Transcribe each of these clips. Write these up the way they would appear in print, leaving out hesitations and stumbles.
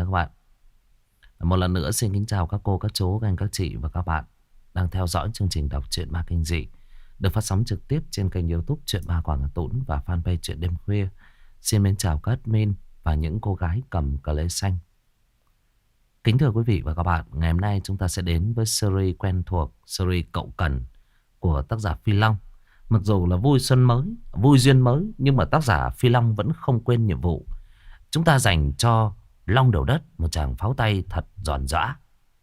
nha các bạn. Một lần nữa xin kính chào các cô, các chú, các anh, các chị và các bạn đang theo dõi chương trình đọc truyện ma kinh dị được phát sóng trực tiếp trên kênh YouTube Truyện Ma Quảng Hà Tũng và fanpage Truyện Đêm Khuya. Xin mến chào các admin và những cô gái cầm cờ lê xanh. Kính thưa quý vị và các bạn, ngày hôm nay chúng ta sẽ đến với series quen thuộc, series Cậu Cần của tác giả Phi Long. Mặc dù là vui xuân mới, vui duyên mới, nhưng mà tác giả Phi Long vẫn không quên nhiệm vụ. Chúng ta dành cho Long Đầu Đất một tràng pháo tay thật giòn giã.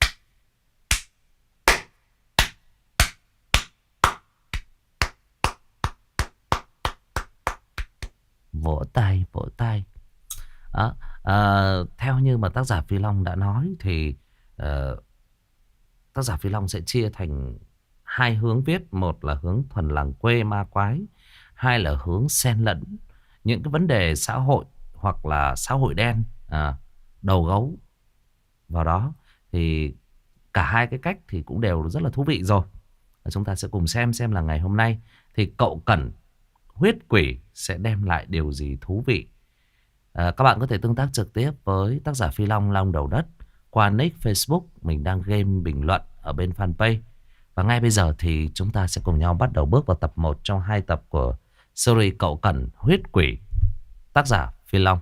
Vỗ tay, vỗ tay. Đó, theo như mà tác giả Phi Long đã nói thì tác giả Phi Long sẽ chia thành hai hướng viết. Một là hướng thuần làng quê ma quái, hai là hướng xen lẫn những cái vấn đề xã hội hoặc là xã hội đen, đầu gấu vào đó. Thì cả hai cái cách thì cũng đều rất là thú vị rồi. Chúng ta sẽ cùng xem là ngày hôm nay thì Cậu Cẩn huyết quỷ sẽ đem lại điều gì thú vị. Các bạn có thể tương tác trực tiếp với tác giả Phi Long Long Đầu Đất qua nick Facebook. Mình đang game bình luận ở bên fanpage. Và ngay bây giờ thì chúng ta sẽ cùng nhau bắt đầu bước vào tập 1 trong 2 tập của series Cậu Cẩn huyết quỷ, tác giả Phi Long.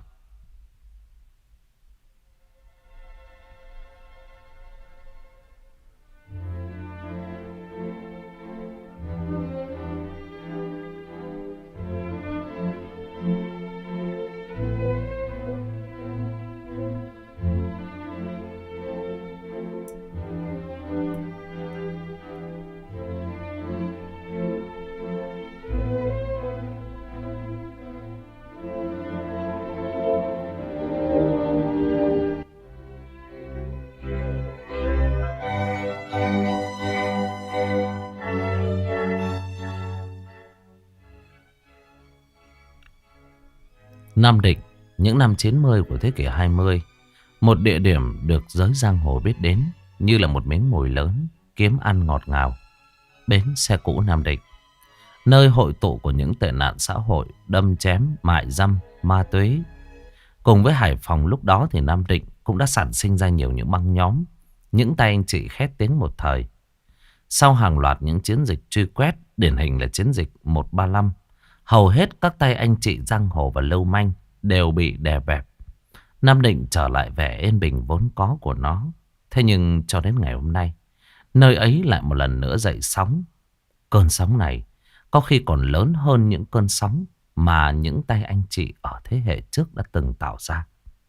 Nam Định, những năm 90 của thế kỷ 20, một địa điểm được giới giang hồ biết đến như là một miếng mồi lớn, kiếm ăn ngọt ngào. Bến xe cũ Nam Định, nơi hội tụ của những tệ nạn xã hội, đâm chém, mại dâm, ma túy. Cùng với Hải Phòng lúc đó thì Nam Định cũng đã sản sinh ra nhiều những băng nhóm, những tay anh chị khét tiếng một thời. Sau hàng loạt những chiến dịch truy quét, điển hình là chiến dịch 135, hầu hết các tay anh chị giang hồ và lưu manh đều bị đè bẹp. Nam Định trở lại vẻ yên bình vốn có của nó. Thế nhưng cho đến ngày hôm nay, nơi ấy lại một lần nữa dậy sóng. Cơn sóng này có khi còn lớn hơn những cơn sóng mà những tay anh chị ở thế hệ trước đã từng tạo ra.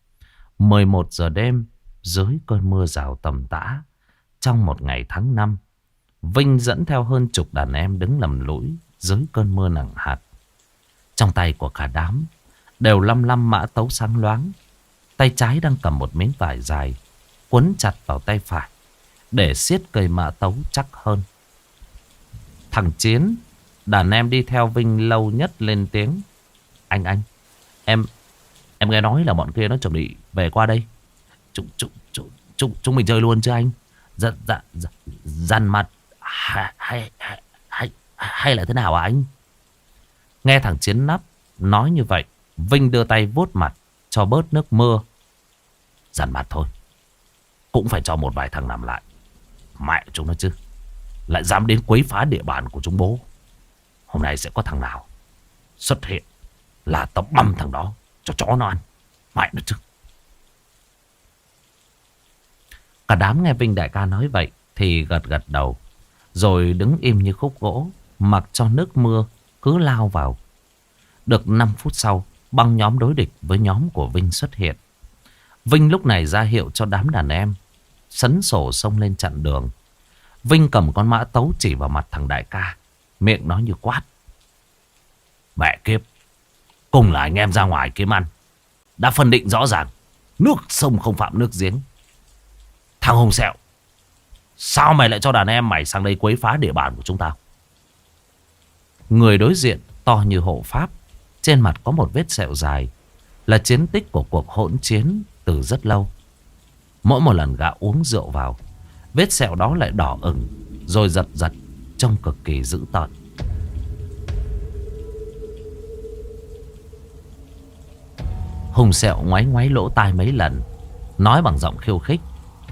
11 giờ đêm, dưới cơn mưa rào tầm tã, trong một ngày tháng 5, Vinh dẫn theo hơn chục đàn em đứng lầm lũi dưới cơn mưa nặng hạt. Trong tay của cả đám đều lăm lăm mã tấu sáng loáng. Tay trái đang cầm một miếng vải dài quấn chặt vào tay phải để siết cây mã tấu chắc hơn. Thằng Chiến, đàn em đi theo Vinh lâu nhất, lên tiếng: Anh, em nghe nói là bọn kia nó chuẩn bị về qua đây. Chúng mình chơi luôn chứ anh? Dằn mặt hay là thế nào à anh? Nghe thằng Chiến Nắp nói như vậy, Vinh đưa tay vuốt mặt cho bớt nước mưa. Dằn mặt thôi, cũng phải cho một vài thằng nằm lại. Mẹ chúng nó chứ, lại dám đến quấy phá địa bàn của chúng bố. Hôm nay sẽ có thằng nào xuất hiện là tao băm thằng đó cho chó nó ăn. Mẹ nó chứ. Cả đám nghe Vinh đại ca nói vậy thì gật gật đầu, rồi đứng im như khúc gỗ, mặc cho nước mưa cứ lao vào. Được 5 phút sau, băng nhóm đối địch với nhóm của Vinh xuất hiện. Vinh lúc này ra hiệu cho đám đàn em sấn sổ xông lên chặn đường. Vinh cầm con mã tấu chỉ vào mặt thằng đại ca, miệng nói như quát: Mẹ kiếp, cùng là anh em ra ngoài kiếm ăn, đã phân định rõ ràng, nước sông không phạm nước giếng. Thằng Hùng Sẹo, sao mày lại cho đàn em mày sang đây quấy phá địa bàn của chúng tao? Người đối diện to như hộ pháp, trên mặt có một vết sẹo dài, là chiến tích của cuộc hỗn chiến từ rất lâu. Mỗi một lần gã uống rượu vào, vết sẹo đó lại đỏ ửng, rồi giật giật, trông cực kỳ dữ tợn. Hùng Sẹo ngoáy ngoáy lỗ tai mấy lần, nói bằng giọng khiêu khích.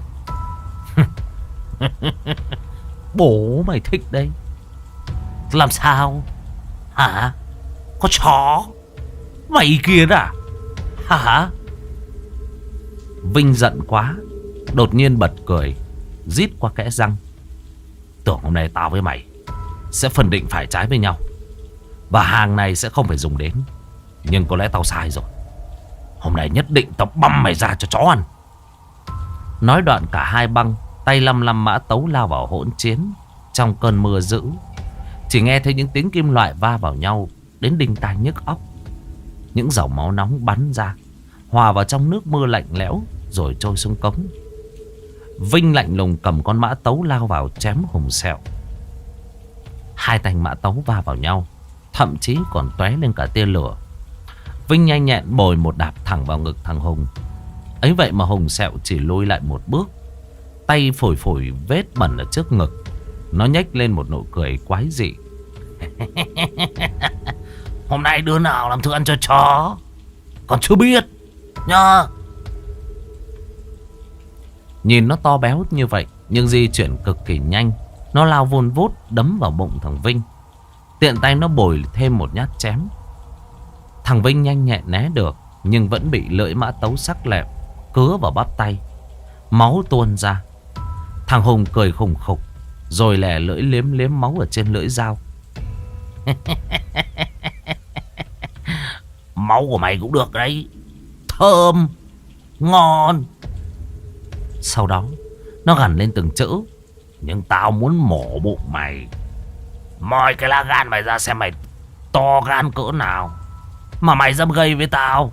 Bố mày thích đấy. Làm sao? Hả? Có chó? Mày kia à? Hả? Vinh giận quá, đột nhiên bật cười, rít qua kẽ răng. Tưởng hôm nay tao với mày sẽ phân định phải trái với nhau, và hàng này sẽ không phải dùng đến. Nhưng có lẽ tao sai rồi. Hôm nay nhất định tao băm mày ra cho chó ăn. Nói đoạn cả hai băng tay lăm lăm mã tấu lao vào hỗn chiến trong cơn mưa dữ. Chỉ nghe thấy những tiếng kim loại va vào nhau đến đinh tai nhức óc. Những dòng máu nóng bắn ra, hòa vào trong nước mưa lạnh lẽo rồi trôi xuống cống. Vinh lạnh lùng cầm con mã tấu lao vào chém Hùng Sẹo. Hai thanh mã tấu va vào nhau, thậm chí còn tóe lên cả tia lửa. Vinh nhanh nhẹn bồi một đạp thẳng vào ngực thằng Hùng. Ấy vậy mà Hùng Sẹo chỉ lùi lại một bước, tay phổi phổi vết bẩn ở trước ngực. Nó nhếch lên một nụ cười quái dị. Hôm nay đứa nào làm thức ăn cho chó còn chưa biết nhá. Nhìn nó to béo như vậy nhưng di chuyển cực kỳ nhanh. Nó lao vun vút đấm vào bụng thằng Vinh. Tiện tay nó bồi thêm một nhát chém. Thằng Vinh nhanh nhẹn né được, nhưng vẫn bị lưỡi mã tấu sắc lẹm cứa vào bắp tay, máu tuôn ra. Thằng Hùng cười khùng khục, rồi lè lưỡi liếm liếm máu ở trên lưỡi dao. Máu của mày cũng được đấy, thơm, ngon. Sau đó nó gằn lên từng chữ. Nhưng tao muốn mổ bụng mày. Moi cái lá gan mày ra xem mày to gan cỡ nào mà mày dám gây với tao.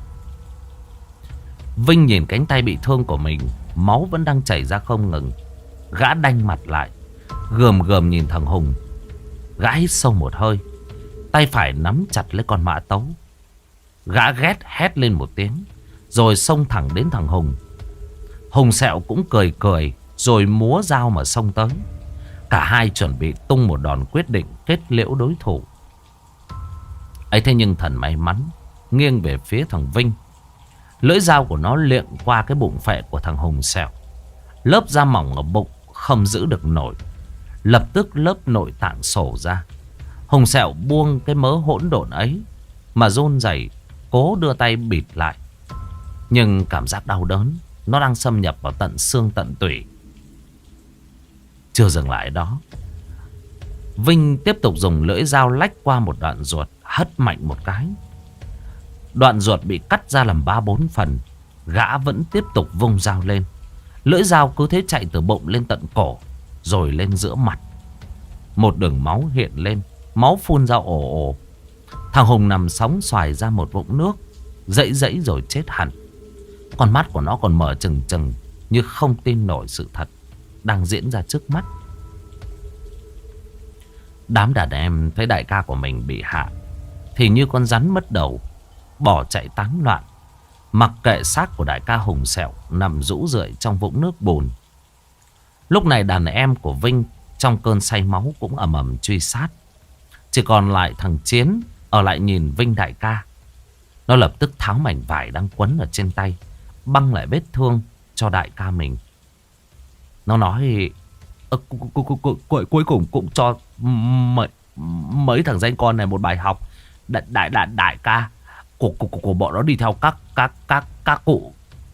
Vinh nhìn cánh tay bị thương của mình, máu vẫn đang chảy ra không ngừng. Gã đanh mặt lại, gườm gườm nhìn thằng Hùng. Gã hít sâu một hơi, tay phải nắm chặt lấy con mã tấu. Gã ghét hét lên một tiếng, rồi xông thẳng đến thằng Hùng. Hùng Sẹo cũng cười cười, rồi múa dao mà xông tới. Cả hai chuẩn bị tung một đòn quyết định kết liễu đối thủ. Ấy thế nhưng thần may mắn nghiêng về phía thằng Vinh. Lưỡi dao của nó liệng qua cái bụng phệ của thằng Hùng Sẹo. Lớp da mỏng ở bụng không giữ được nổi, lập tức lớp nội tạng sổ ra. Hùng Sẹo buông cái mớ hỗn độn ấy mà run rẩy cố đưa tay bịt lại. Nhưng cảm giác đau đớn nó đang xâm nhập vào tận xương tận tủy. Chưa dừng lại đó, Vinh tiếp tục dùng lưỡi dao lách qua một đoạn ruột, hất mạnh một cái. Đoạn ruột bị cắt ra làm 3-4 phần. Gã vẫn tiếp tục vung dao lên. Lưỡi dao cứ thế chạy từ bụng lên tận cổ, rồi lên giữa mặt. Một đường máu hiện lên, máu phun ra ồ ồ. Thằng Hùng nằm sóng xoài ra một vũng nước, dãy dãy rồi chết hẳn. Con mắt của nó còn mở trừng trừng, như không tin nổi sự thật đang diễn ra trước mắt. Đám đàn em thấy đại ca của mình bị hạ thì như con rắn mất đầu, bỏ chạy tán loạn, mặc kệ xác của đại ca Hùng Sẹo nằm rũ rượi trong vũng nước bùn. Lúc này đàn em của Vinh trong cơn say máu cũng ầm ầm truy sát. Chỉ còn lại thằng Chiến ở lại nhìn Vinh đại ca. Nó lập tức tháo mảnh vải đang quấn ở trên tay, băng lại vết thương cho đại ca mình. Nó nói cuối cùng cũng cho mấy thằng danh con này một bài học. Đại ca của bọn nó đi theo các cụ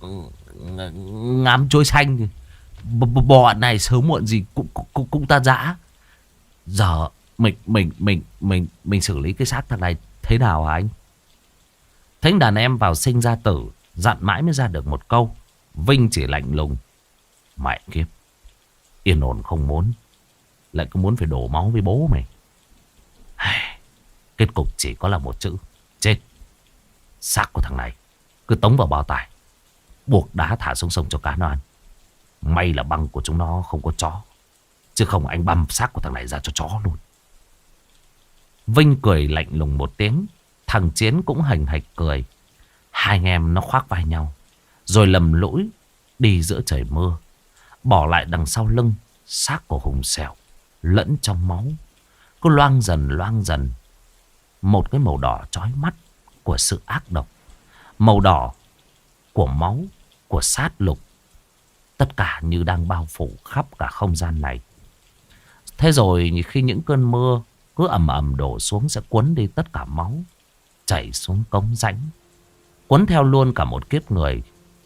ngắm chuối xanh. Bọn này sớm muộn gì cũng tan rã. Giờ mình xử lý cái xác thằng này thế nào hả anh? Thấy đàn em vào sinh ra tử, dặn mãi mới ra được một câu. Vinh chỉ lạnh lùng: mẹ kiếp, yên ổn không muốn, lại cứ muốn phải đổ máu với bố mày. Kết cục chỉ có là một chữ: chết. Xác của thằng này cứ tống vào bao tải, buộc đá thả xuống sông cho cá nó ăn. May là băng của chúng nó không có chó, chứ không anh băm xác của thằng này ra cho chó luôn. Vinh cười lạnh lùng một tiếng. Thằng Chiến cũng hành hạch cười. Hai anh em nó khoác vai nhau, rồi lầm lũi đi giữa trời mưa, bỏ lại đằng sau lưng xác của Hùng Sẹo lẫn trong máu, cứ loang dần một cái màu đỏ chói mắt của sự ác độc, màu đỏ của máu, của sát lục Tất cả như đang bao phủ khắp cả không gian này. Thế rồi khi những cơn mưa cứ ầm ầm đổ xuống sẽ cuốn đi tất cả máu, chảy xuống cống rãnh, cuốn theo luôn cả một kiếp người.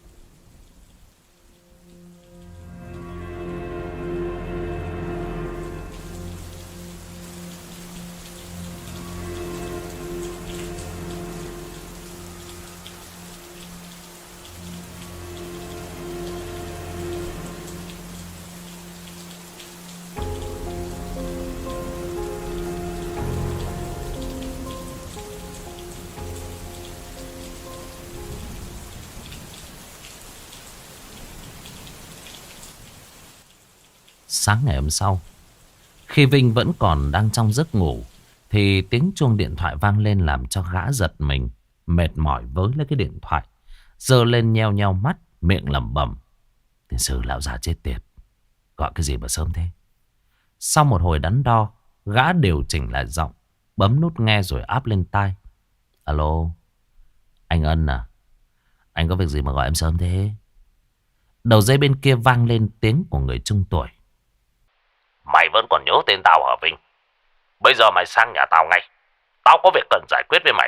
Sáng ngày hôm sau, khi Vinh vẫn còn đang trong giấc ngủ, thì tiếng chuông điện thoại vang lên làm cho gã giật mình, mệt mỏi với lấy cái điện thoại, giơ lên nheo nheo mắt, miệng lẩm bẩm: Tiền sử lão già chết tiệt, gọi cái gì mà sớm thế. Sau một hồi đắn đo, gã điều chỉnh lại giọng, bấm nút nghe rồi áp lên tai: Alo, anh Ân à? Anh có việc gì mà gọi em sớm thế? Đầu dây bên kia vang lên tiếng của người trung tuổi: Mày vẫn còn nhớ tên tao hả Vinh? Bây giờ mày sang nhà tao ngay. Tao có việc cần giải quyết với mày.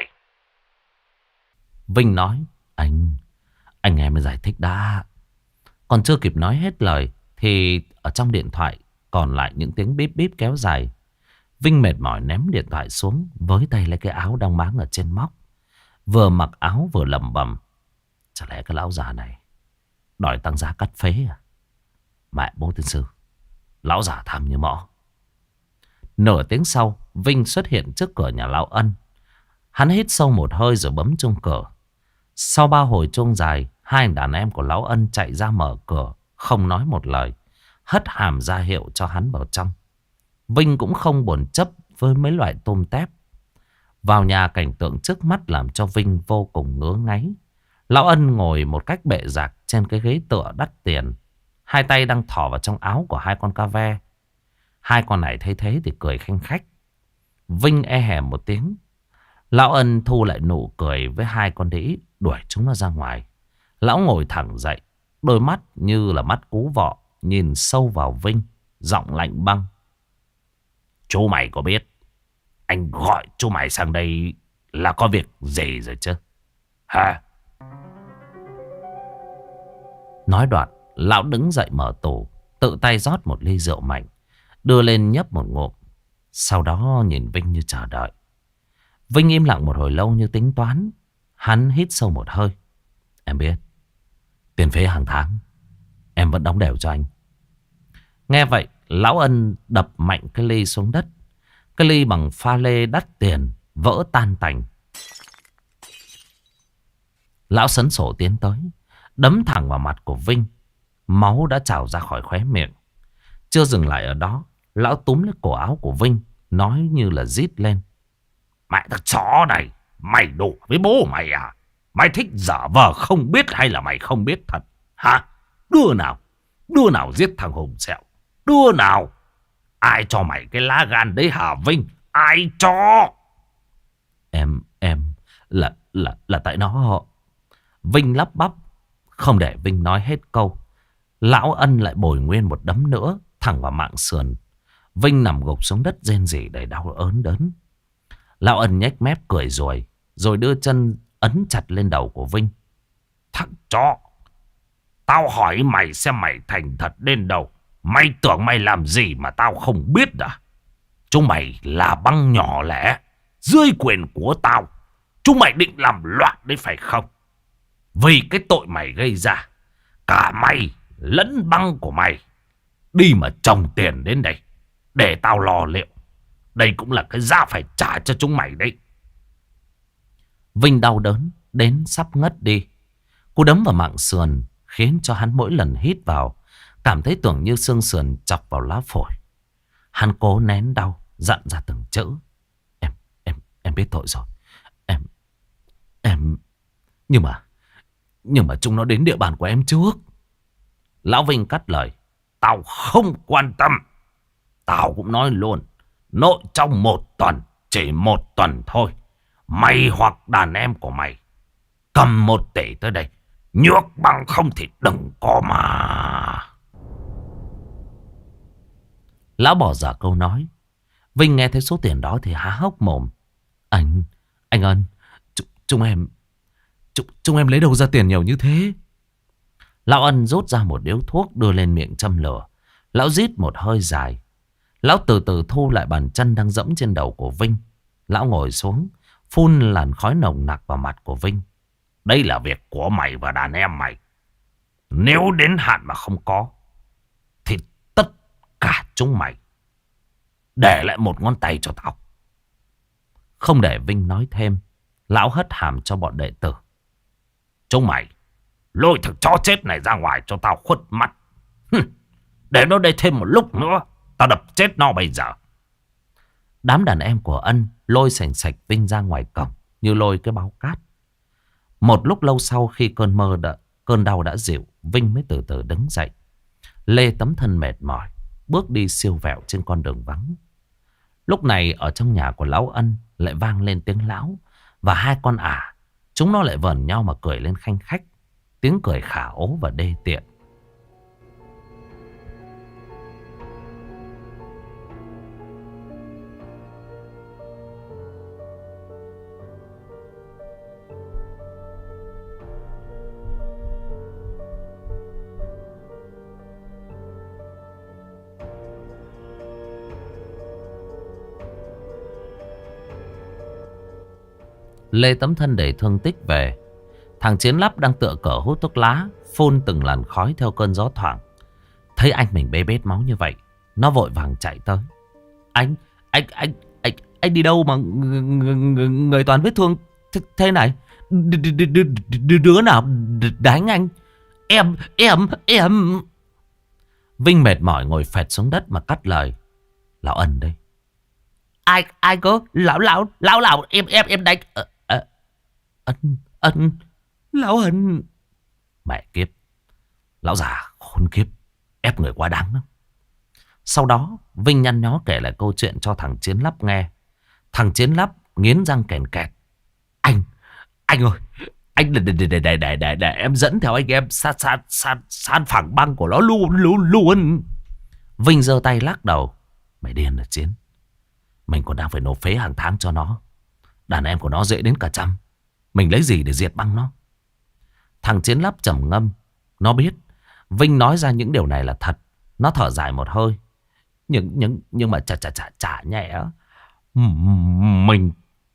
Vinh nói: Anh nghe mới giải thích đã. Còn chưa kịp nói hết lời thì ở trong điện thoại còn lại những tiếng bíp bíp kéo dài. Vinh mệt mỏi ném điện thoại xuống, với tay lấy cái áo đang máng ở trên móc, vừa mặc áo vừa lẩm bẩm: Chả lẽ cái lão già này đòi tăng giá cắt phế à? Mẹ bố tiên sư, lão già tham như mõ. Nửa tiếng sau, Vinh xuất hiện trước cửa nhà lão Ân. Hắn hít sâu một hơi rồi bấm chuông cửa. Sau 3 hồi chuông dài, hai anh đàn em của lão Ân chạy ra mở cửa, không nói một lời, hất hàm ra hiệu cho hắn vào trong. Vinh cũng không buồn chấp với mấy loại tôm tép. Vào nhà, cảnh tượng trước mắt làm cho Vinh vô cùng ngứa ngáy. Lão Ân ngồi một cách bệ rạc trên cái ghế tựa đắt tiền, hai tay đang thò vào trong áo của hai con ca ve. Hai con này thấy thế thì cười khanh khách. Vinh e hè một tiếng. Lão Ân thu lại nụ cười với hai con đĩ, đuổi chúng nó ra ngoài. Lão ngồi thẳng dậy, đôi mắt như là mắt cú vọ, nhìn sâu vào Vinh, giọng lạnh băng: Chú mày có biết anh gọi chú mày sang đây là có việc gì rồi chứ? Hả? Nói đoạn, lão đứng dậy mở tủ, tự tay rót một ly rượu mạnh, đưa lên nhấp một ngụm. Sau đó nhìn Vinh như chờ đợi. Vinh im lặng một hồi lâu như tính toán. Hắn hít sâu một hơi: Em biết, tiền phế hàng tháng em vẫn đóng đều cho anh. Nghe vậy, lão Ân đập mạnh cái ly xuống đất. Cái ly bằng pha lê đắt tiền vỡ tan tành. Lão sấn sổ tiến tới, đấm thẳng vào mặt của Vinh. Máu đã trào ra khỏi khóe miệng. Chưa dừng lại ở đó, lão túm lấy cổ áo của Vinh, nói như là rít lên: Mẹ thằng chó này, mày đổ với bố mày à? Mày thích giả vờ không biết hay là mày không biết thật? Hả? Đứa nào giết thằng Hùng Sẹo? Đứa nào? Ai cho mày cái lá gan đấy hả Vinh? Ai cho? Em là tại nó. Vinh lắp bắp. Không để Vinh nói hết câu, lão Ân lại bồi nguyên một đấm nữa thẳng vào mạng sườn. Vinh nằm gục xuống đất rên rỉ đầy đau ớn đớn. Lão Ân nhếch mép cười rồi đưa chân ấn chặt lên đầu của Vinh. Thằng chó, tao hỏi mày xem mày thành thật đến đâu. Mày tưởng mày làm gì mà tao không biết à? Chúng mày là băng nhỏ lẻ dưới quyền của tao. Chúng mày định làm loạn đấy phải không? Vì cái tội mày gây ra, cả mày lẫn băng của mày đi mà trồng tiền đến đây để tao lo liệu. Đây cũng là cái giá phải trả cho chúng mày đấy. Vinh đau đớn đến sắp ngất đi. Cú đấm vào mạng sườn khiến cho hắn mỗi lần hít vào cảm thấy tưởng như xương sườn chọc vào lá phổi. Hắn cố nén đau, dặn ra từng chữ: Em biết tội rồi. Em Nhưng mà chúng nó đến địa bàn của em trước. Lão Vinh cắt lời: Tao không quan tâm. Tao cũng nói luôn, nội trong 1 tuần, chỉ 1 tuần thôi, mày hoặc đàn em của mày cầm 1 tỷ tới đây. Nhược bằng không thì đừng có mà. Lão bỏ dở câu nói. Vinh nghe thấy số tiền đó thì há hốc mồm. Anh Ân, chúng em, chúng em lấy đâu ra tiền nhiều như thế? Lão Ân rút ra một điếu thuốc đưa lên miệng châm lửa. Lão rít một hơi dài. Lão từ từ thu lại bàn chân đang dẫm trên đầu của Vinh. Lão ngồi xuống, phun làn khói nồng nặc vào mặt của Vinh. Đây là việc của mày và đàn em mày. Nếu đến hạn mà không có, thì tất cả chúng mày để lại một ngón tay cho tao. Không để Vinh nói thêm, lão hất hàm cho bọn đệ tử. Chúng mày lôi thằng chó chết này ra ngoài cho tao khuất mắt. Để nó đây thêm một lúc nữa, tao đập chết nó bây giờ. Đám đàn em của Ân lôi sành sạch Vinh ra ngoài cổng như lôi cái báo cát. Một lúc lâu sau, khi cơn đau đã dịu, Vinh mới từ từ đứng dậy. Lê tấm thân mệt mỏi, bước đi siêu vẹo trên con đường vắng. Lúc này ở trong nhà của lão Ân lại vang lên tiếng lão và hai con ả. Chúng nó lại vờn nhau mà cười lên khanh khách. Tiếng cười khả ố và đê tiện. Lê tấm thân đầy thương tích về. Thằng Chiến Lắp đang tựa cỡ hút thuốc lá, phun từng làn khói theo cơn gió thoảng. Thấy anh mình bê bết máu như vậy, nó vội vàng chạy tới. Anh đi đâu mà người toàn vết thương thế này? Đứa nào đánh anh? Em. Vinh mệt mỏi ngồi phệt xuống đất mà cắt lời. Lão Ân đây. Ai cơ? Lão em đánh. Ân. Lão Ân. Mẹ kiếp. Lão già khốn kiếp. Ép người quá đáng lắm. Sau đó Vinh nhăn nhó kể lại câu chuyện cho thằng Chiến Lắp nghe. Thằng Chiến Lắp nghiến răng kèn kẹt. Anh ơi. Anh để em dẫn theo anh em san phẳng băng của nó luôn. Vinh giơ tay lắc đầu. Mày điên hả Chiến? Mình còn đang phải nộp phế hàng tháng cho nó. Đàn em của nó dễ đến cả 100. Mình lấy gì để diệt băng nó? Thằng Chiến Lắp trầm ngâm. Nó biết Vinh nói ra những điều này là thật. Nó thở dài một hơi. Nhưng mà chả nhẹ. Mình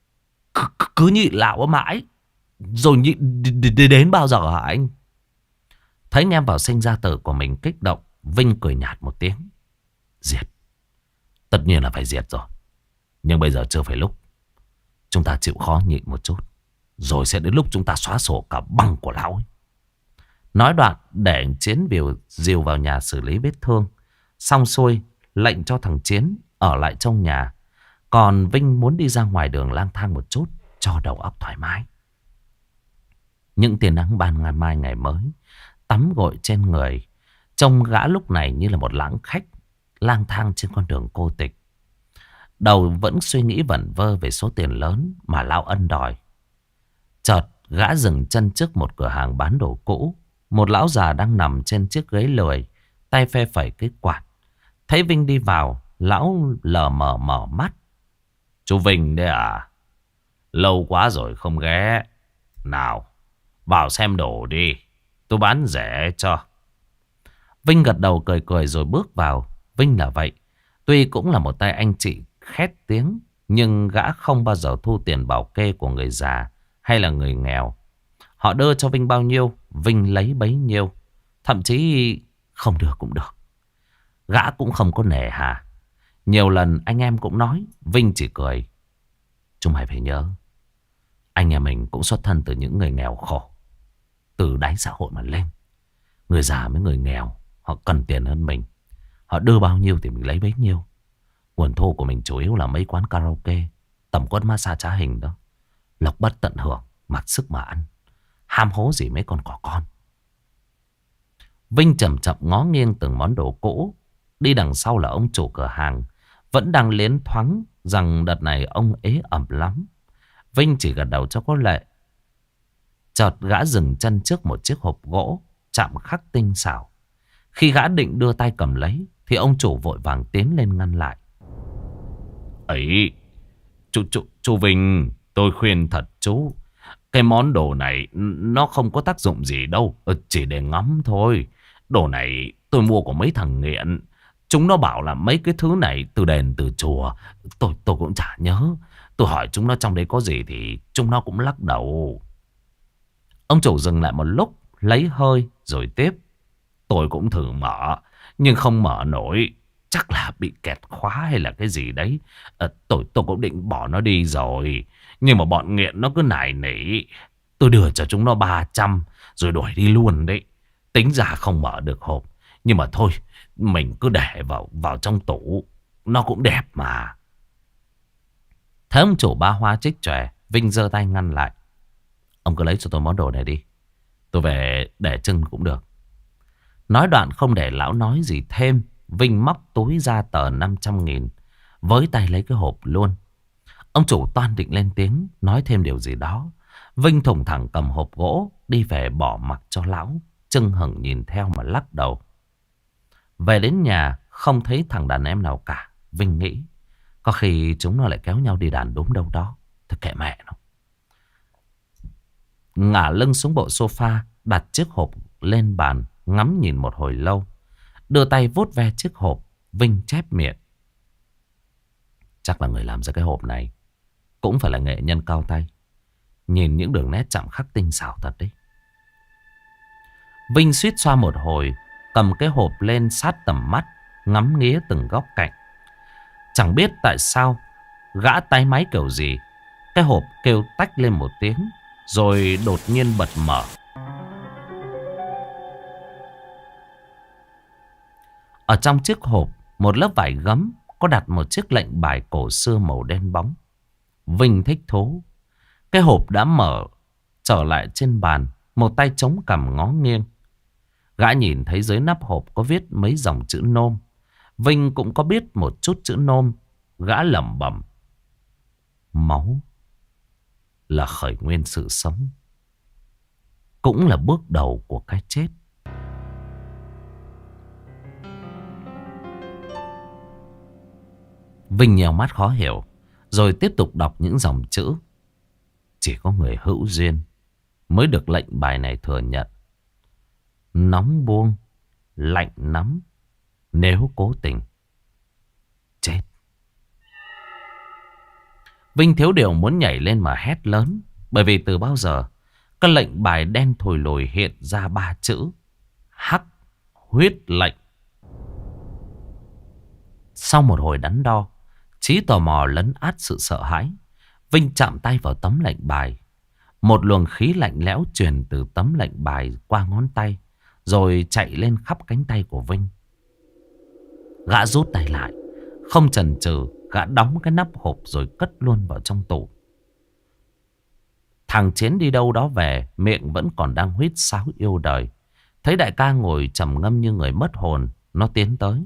cứ nhịn lão mãi. Rồi nhịn đến bao giờ hả anh? Thấy nghe vào sinh ra tử của mình kích động, Vinh cười nhạt một tiếng. Diệt. Tất nhiên là phải diệt rồi. Nhưng bây giờ chưa phải lúc. Chúng ta chịu khó nhịn một chút. Rồi sẽ đến lúc chúng ta xóa sổ cả băng của lão ấy. Nói đoạn để Chiến dìu vào nhà xử lý vết thương. Xong xuôi lệnh cho thằng Chiến ở lại trong nhà. Còn Vinh muốn đi ra ngoài đường lang thang một chút cho đầu óc thoải mái. Những tia nắng ban mai ngày mới tắm gội trên người. Trông gã lúc này như là một lãng khách lang thang trên con đường cô tịch. Đầu vẫn suy nghĩ vẩn vơ về số tiền lớn mà lão Ân đòi. Chợt gã dừng chân trước một cửa hàng bán đồ cũ. Một lão già đang nằm trên chiếc ghế lười, tay phe phẩy cái quạt. Thấy Vinh đi vào, lão lờ mờ mở mắt. Chú Vinh đấy à? Lâu quá rồi không ghé. Nào, vào xem đồ đi. Tôi bán rẻ cho. Vinh gật đầu cười cười rồi bước vào. Vinh là vậy. Tuy cũng là một tay anh chị khét tiếng, nhưng gã không bao giờ thu tiền bảo kê của người già hay là người nghèo. Họ đưa cho Vinh bao nhiêu, Vinh lấy bấy nhiêu. Thậm chí không được cũng được. Gã cũng không có nể hà. Nhiều lần anh em cũng nói, Vinh chỉ cười. Chúng mày phải nhớ, anh em mình cũng xuất thân từ những người nghèo khổ, từ đáy xã hội mà lên. Người già với người nghèo, họ cần tiền hơn mình. Họ đưa bao nhiêu thì mình lấy bấy nhiêu. Nguồn thu của mình chủ yếu là mấy quán karaoke, tầm quất massage trá hình đó. Lộc bất tận hưởng, mặc sức mà ăn. Ham hố gì mấy con cỏ con. Vinh chậm chậm ngó nghiêng từng món đồ cũ. Đi đằng sau là ông chủ cửa hàng, vẫn đang liến thoáng rằng đợt này ông ế ẩm lắm. Vinh chỉ gật đầu cho có lệ. Chợt gã dừng chân trước một chiếc hộp gỗ chạm khắc tinh xảo. Khi gã định đưa tay cầm lấy thì ông chủ vội vàng tiến lên ngăn lại. Ấy, chú Vinh, tôi khuyên thật chú. Cái món đồ này nó không có tác dụng gì đâu. Chỉ để ngắm thôi. Đồ này tôi mua của mấy thằng nghiện. Chúng nó bảo là mấy cái thứ này từ đền từ chùa. Tôi cũng chả nhớ. Tôi hỏi chúng nó trong đấy có gì thì chúng nó cũng lắc đầu. Ông chủ dừng lại một lúc, lấy hơi rồi tiếp. Tôi cũng thử mở, nhưng không mở nổi. Chắc là bị kẹt khóa hay là cái gì đấy. Tôi cũng định bỏ nó đi rồi. Nhưng mà bọn nghiện nó cứ nài nỉ. Tôi đưa cho chúng nó 300 rồi đuổi đi luôn đấy. Tính ra không mở được hộp. Nhưng mà thôi, mình cứ để vào trong tủ. Nó cũng đẹp mà. Thấy ông chủ ba hoa trích chòe, Vinh giơ tay ngăn lại. Ông cứ lấy cho tôi món đồ này đi. Tôi về để trưng cũng được. Nói đoạn không để lão nói gì thêm, Vinh móc túi ra tờ 500.000, với tay lấy cái hộp luôn. Ông chủ toan định lên tiếng nói thêm điều gì đó, Vinh thủng thẳng cầm hộp gỗ đi về bỏ mặc cho lão. Chưng hửng nhìn theo mà lắc đầu. Về đến nhà không thấy thằng đàn em nào cả, Vinh nghĩ có khi chúng nó lại kéo nhau đi đàn đúm đâu đó. Thôi kệ mẹ nó. Ngả lưng xuống bộ sofa, đặt chiếc hộp lên bàn, ngắm nhìn một hồi lâu, đưa tay vuốt ve chiếc hộp. Vinh chép miệng. Chắc là người làm ra cái hộp này cũng phải là nghệ nhân cao tay. Nhìn những đường nét chạm khắc tinh xảo thật đấy. Vinh suýt xoa một hồi, cầm cái hộp lên sát tầm mắt, ngắm nghía từng góc cạnh. Chẳng biết tại sao gã tái máy kiểu gì, cái hộp kêu tách lên một tiếng, rồi đột nhiên bật mở. Ở trong chiếc hộp, một lớp vải gấm có đặt một chiếc lệnh bài cổ xưa màu đen bóng. Vinh thích thú. Cái hộp đã mở trở lại trên bàn, một tay chống cằm ngó nghiêng. Gã nhìn thấy dưới nắp hộp có viết mấy dòng chữ nôm. Vinh cũng có biết một chút chữ nôm. Gã lẩm bẩm. Máu là khởi nguyên sự sống, cũng là bước đầu của cái chết. Vinh nhèo mắt khó hiểu, rồi tiếp tục đọc những dòng chữ. Chỉ có người hữu duyên mới được lệnh bài này thừa nhận. Nóng buông, lạnh nắm, nếu cố tình chết. Vinh thiếu điều muốn nhảy lên mà hét lớn. Bởi vì từ bao giờ cái lệnh bài đen thùi lùi hiện ra 3 chữ hắc huyết lệnh. Sau một hồi đắn đo, trí tò mò lấn át sự sợ hãi, Vinh chạm tay vào tấm lệnh bài. Một luồng khí lạnh lẽo truyền từ tấm lệnh bài qua ngón tay, rồi chạy lên khắp cánh tay của Vinh. Gã rút tay lại, không chần chừ, gã đóng cái nắp hộp rồi cất luôn vào trong tủ. Thằng Chiến đi đâu đó về, miệng vẫn còn đang huýt sáo yêu đời. Thấy đại ca ngồi trầm ngâm như người mất hồn, nó tiến tới.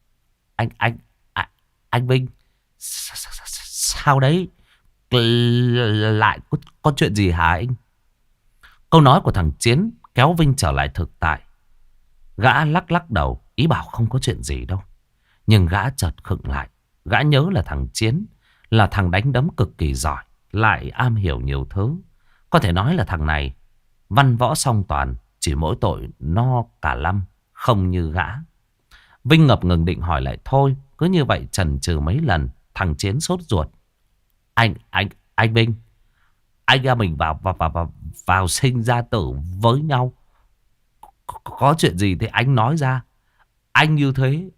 Anh Vinh, sao đấy? Lại có chuyện gì hả anh? Câu nói của thằng Chiến kéo Vinh trở lại thực tại. Gã lắc lắc đầu, ý bảo không có chuyện gì đâu. Nhưng gã chợt khựng lại. Gã nhớ là thằng Chiến là thằng đánh đấm cực kỳ giỏi, lại am hiểu nhiều thứ. Có thể nói là thằng này văn võ song toàn, chỉ mỗi tội no cả lâm, không như gã. Vinh ngập ngừng định hỏi lại thôi. Cứ như vậy chần chừ mấy lần, thằng Chiến sốt ruột. Anh Vinh, anh em mình vào sinh ra tử với nhau. Có chuyện gì thì anh nói ra. Anh như thế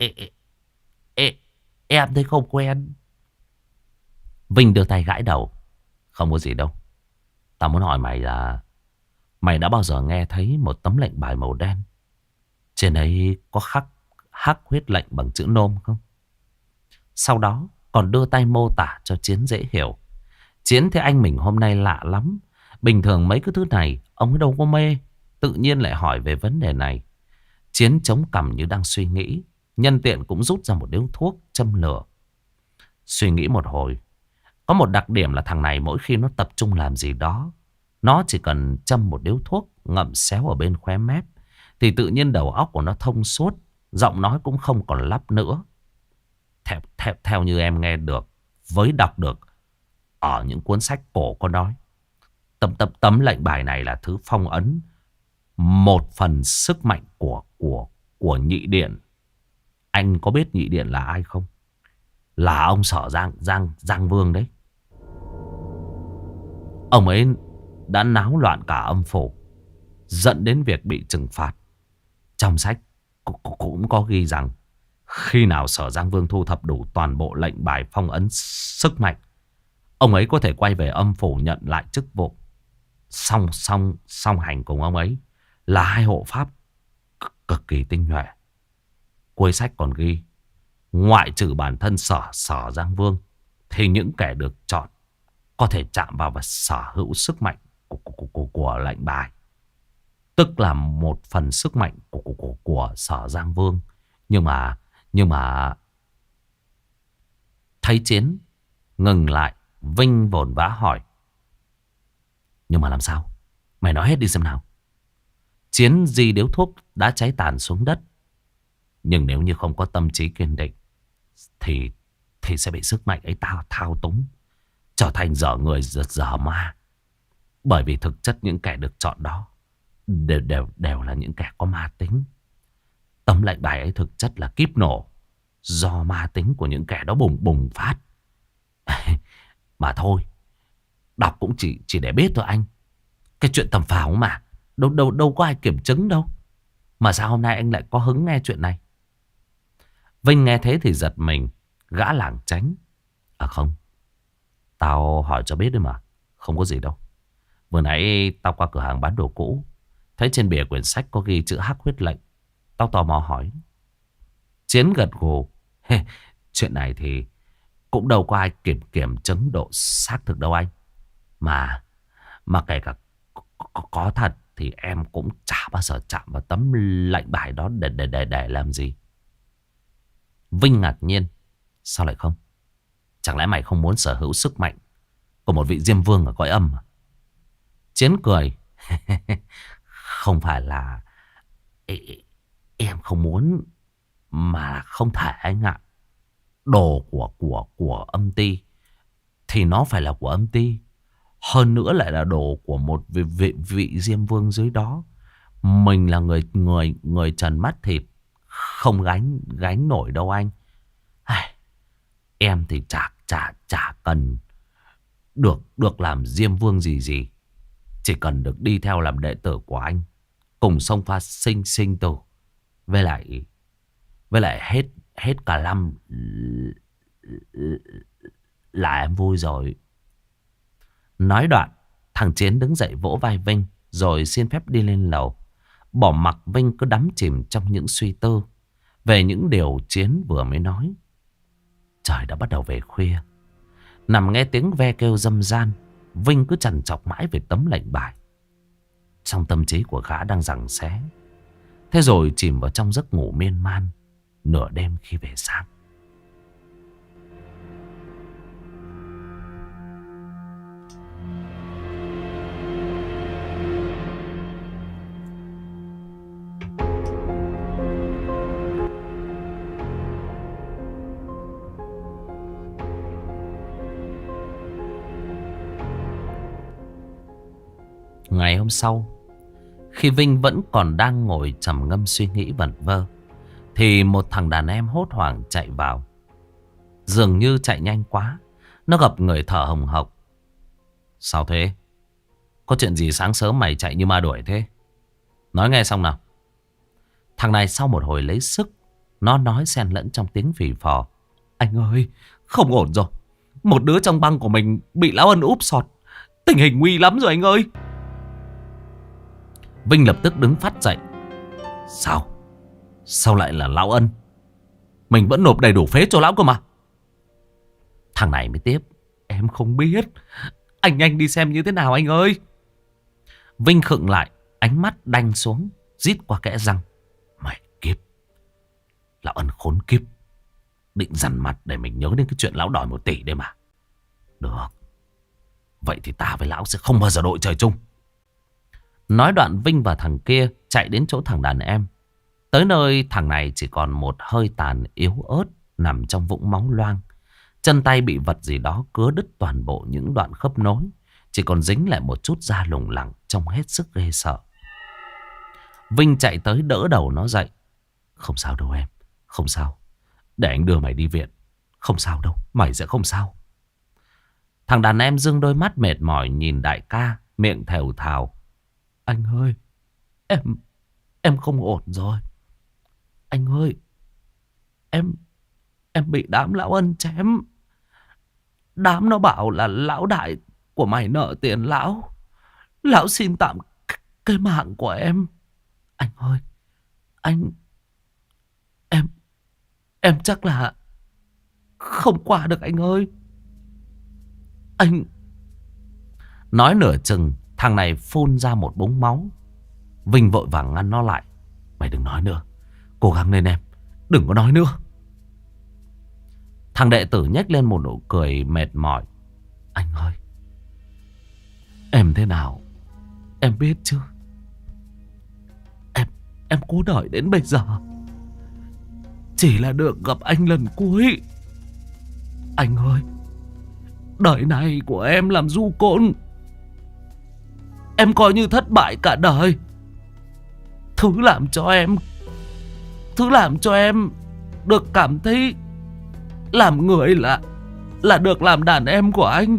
em thấy không quen. Vinh đưa tay gãi đầu. Không có gì đâu. Tao muốn hỏi mày là mày đã bao giờ nghe thấy một tấm lệnh bài màu đen, trên ấy có khắc hắc huyết lệnh bằng chữ nôm không? Sau đó còn đưa tay mô tả cho Chiến dễ hiểu. Chiến thấy anh mình hôm nay lạ lắm. Bình thường mấy cái thứ này ông ấy đâu có mê, tự nhiên lại hỏi về vấn đề này. Chiến chống cằm như đang suy nghĩ, nhân tiện cũng rút ra một điếu thuốc châm lửa. Suy nghĩ một hồi, có một đặc điểm là thằng này mỗi khi nó tập trung làm gì đó, nó chỉ cần châm một điếu thuốc ngậm xéo ở bên khóe mép thì tự nhiên đầu óc của nó thông suốt. Giọng nói cũng không còn lắp nữa. Theo như em nghe được, với đọc được ở những cuốn sách cổ có nói, tấm lệnh bài này là thứ phong ấn một phần sức mạnh của nhị điện. Anh có biết nhị điện là ai không? Là ông Sở Giang Vương đấy. Ông ấy đã náo loạn cả âm phủ, dẫn đến việc bị trừng phạt. Trong sách cũng có ghi rằng khi nào Sở Giang Vương thu thập đủ toàn bộ lệnh bài phong ấn sức mạnh, ông ấy có thể quay về âm phủ nhận lại chức vụ. Song hành cùng ông ấy là hai hộ pháp cực kỳ tinh nhuệ. Cuối sách còn ghi, ngoại trừ bản thân Sở Giang Vương, thì những kẻ được chọn có thể chạm vào và sở hữu sức mạnh của lệnh bài. Tức là một phần sức mạnh của Sở Giang Vương. Nhưng mà thấy Chiến ngừng lại, Vinh vồn vã hỏi: nhưng mà làm sao? Mày nói hết đi xem nào. Chiến di điếu thuốc đã cháy tàn xuống đất. Nhưng nếu như không có tâm trí kiên định thì sẽ bị sức mạnh ấy thao túng, trở thành dở người dở ma. Bởi vì thực chất những kẻ được chọn đó đều là những kẻ có ma tính. Tấm lệnh bài ấy thực chất là kíp nổ do ma tính của những kẻ đó bùng phát. Mà thôi, đọc cũng chỉ để biết thôi anh. Cái chuyện tầm phào mà đâu có ai kiểm chứng đâu. Mà sao hôm nay anh lại có hứng nghe chuyện này? Vinh nghe thế thì giật mình, gã lảng tránh. À không, tao hỏi cho biết đấy mà, không có gì đâu. Vừa nãy tao qua cửa hàng bán đồ cũ, thấy trên bìa quyển sách có ghi chữ Hắc Huyết Lệnh. Tao tò mò hỏi. Chiến gật gù. Chuyện này thì cũng đâu có ai kiểm chứng độ xác thực đâu anh. Mà kể cả có thật thì em cũng chả bao giờ chạm vào tấm lệnh bài đó để làm gì. Vinh ngạc nhiên. Sao lại không? Chẳng lẽ mày không muốn sở hữu sức mạnh của một vị Diêm Vương ở cõi âm à? Chiến cười. Không phải là em không muốn, mà không thể anh ạ. Đồ của âm ty thì nó phải là của âm ty. Hơn nữa lại là đồ của một vị Diêm Vương dưới đó. Mình là người trần mắt thịt, không gánh nổi đâu anh. Em thì chả cần được làm Diêm Vương gì. Chỉ cần được đi theo làm đệ tử của anh, cùng xông pha sinh tử. Với lại hết cả năm là em vui rồi. Nói đoạn, thằng Chiến đứng dậy vỗ vai Vinh, rồi xin phép đi lên lầu. Bỏ mặc Vinh cứ đắm chìm trong những suy tư về những điều Chiến vừa mới nói. Trời đã bắt đầu về khuya. Nằm nghe tiếng ve kêu râm ran, Vinh cứ trằn trọc mãi về tấm lệnh bài. Trong tâm trí của gã đang giằng xé. Thế rồi chìm vào trong giấc ngủ miên man nửa đêm khi về sáng. Ngày hôm sau, khi Vinh vẫn còn đang ngồi trầm ngâm suy nghĩ vẩn vơ, thì một thằng đàn em hốt hoảng chạy vào. Dường như chạy nhanh quá, nó gặp người thở hồng hộc. Sao thế? Có chuyện gì sáng sớm mày chạy như ma đuổi thế? Nói nghe xong nào. Thằng này sau một hồi lấy sức, nó nói xen lẫn trong tiếng phì phò. Anh ơi, không ổn rồi. Một đứa trong băng của mình bị lão Ân úp sọt. Tình hình nguy lắm rồi anh ơi. Vinh lập tức đứng phát dậy. Sao? Sao lại là lão Ân? Mình vẫn nộp đầy đủ phế cho lão cơ mà. Thằng này mới tiếp. Em không biết. Anh nhanh đi xem như thế nào anh ơi. Vinh khựng lại, ánh mắt đanh xuống, rít qua kẽ răng. Mày kiếp. Lão Ân khốn kiếp. Định dằn mặt để mình nhớ đến cái chuyện lão đòi 1 tỷ đây mà. Được. Vậy thì ta với lão sẽ không bao giờ đội trời chung. Nói đoạn Vinh và thằng kia chạy đến chỗ thằng đàn em. Tới nơi thằng này chỉ còn một hơi tàn yếu ớt nằm trong vũng máu loang. Chân tay bị vật gì đó cứa đứt toàn bộ những đoạn khớp nối. Chỉ còn dính lại một chút da lủng lẳng trông hết sức ghê sợ. Vinh chạy tới đỡ đầu nó dậy. Không sao đâu em, không sao. Để anh đưa mày đi viện. Không sao đâu, mày sẽ không sao. Thằng đàn em dương đôi mắt mệt mỏi nhìn đại ca, miệng thều thào. Anh ơi, em không ổn rồi. Anh ơi, em bị đám lão Ân chém. Đám nó bảo là lão đại của mày nợ tiền lão. Lão xin tạm cái mạng của em. Anh ơi, em chắc là không qua được anh ơi. Anh... Nói nửa chừng, thằng này phun ra một búng máu. Vinh vội vàng ngăn nó lại. Mày đừng nói nữa. Cố gắng lên em, đừng có nói nữa. Thằng đệ tử nhếch lên một nụ cười mệt mỏi. Anh ơi, em thế nào em biết chứ. Em cố đợi đến bây giờ chỉ là được gặp anh lần cuối. Anh ơi, đời này của em làm du côn. Em coi như thất bại cả đời. Thứ làm cho em được cảm thấy làm người là được làm đàn em của anh.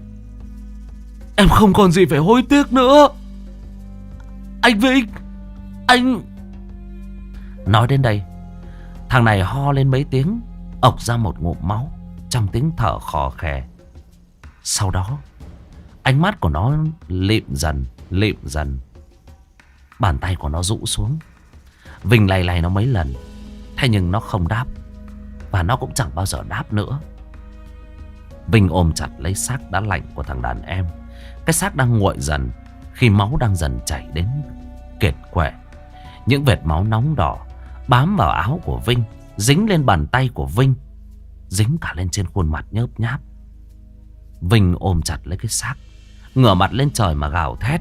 Em không còn gì phải hối tiếc nữa. Anh Vinh, anh... Nói đến đây, thằng này ho lên mấy tiếng, ộc ra một ngụm máu trong tiếng thở khò khè. Sau đó, ánh mắt của nó lịm dần. Bàn tay của nó rũ xuống. Vinh lay nó mấy lần, thế nhưng nó không đáp. Và nó cũng chẳng bao giờ đáp nữa. Vinh ôm chặt lấy xác đã lạnh của thằng đàn em. Cái xác đang nguội dần, khi máu đang dần chảy đến kiệt quệ. Những vệt máu nóng đỏ bám vào áo của Vinh, dính lên bàn tay của Vinh, dính cả lên trên khuôn mặt nhớp nháp. Vinh ôm chặt lấy cái xác, ngửa mặt lên trời mà gào thét.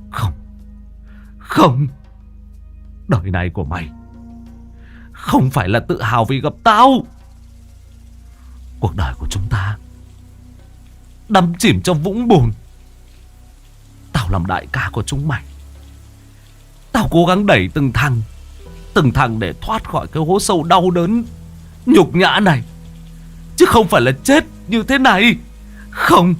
Không, đời này của mày không phải là tự hào vì gặp tao. Cuộc đời của chúng ta đắm chìm trong vũng bùn. Tao làm đại ca của chúng mày. Tao cố gắng đẩy từng thằng để thoát khỏi cái hố sâu đau đớn nhục nhã này, chứ không phải là chết như thế này. Không.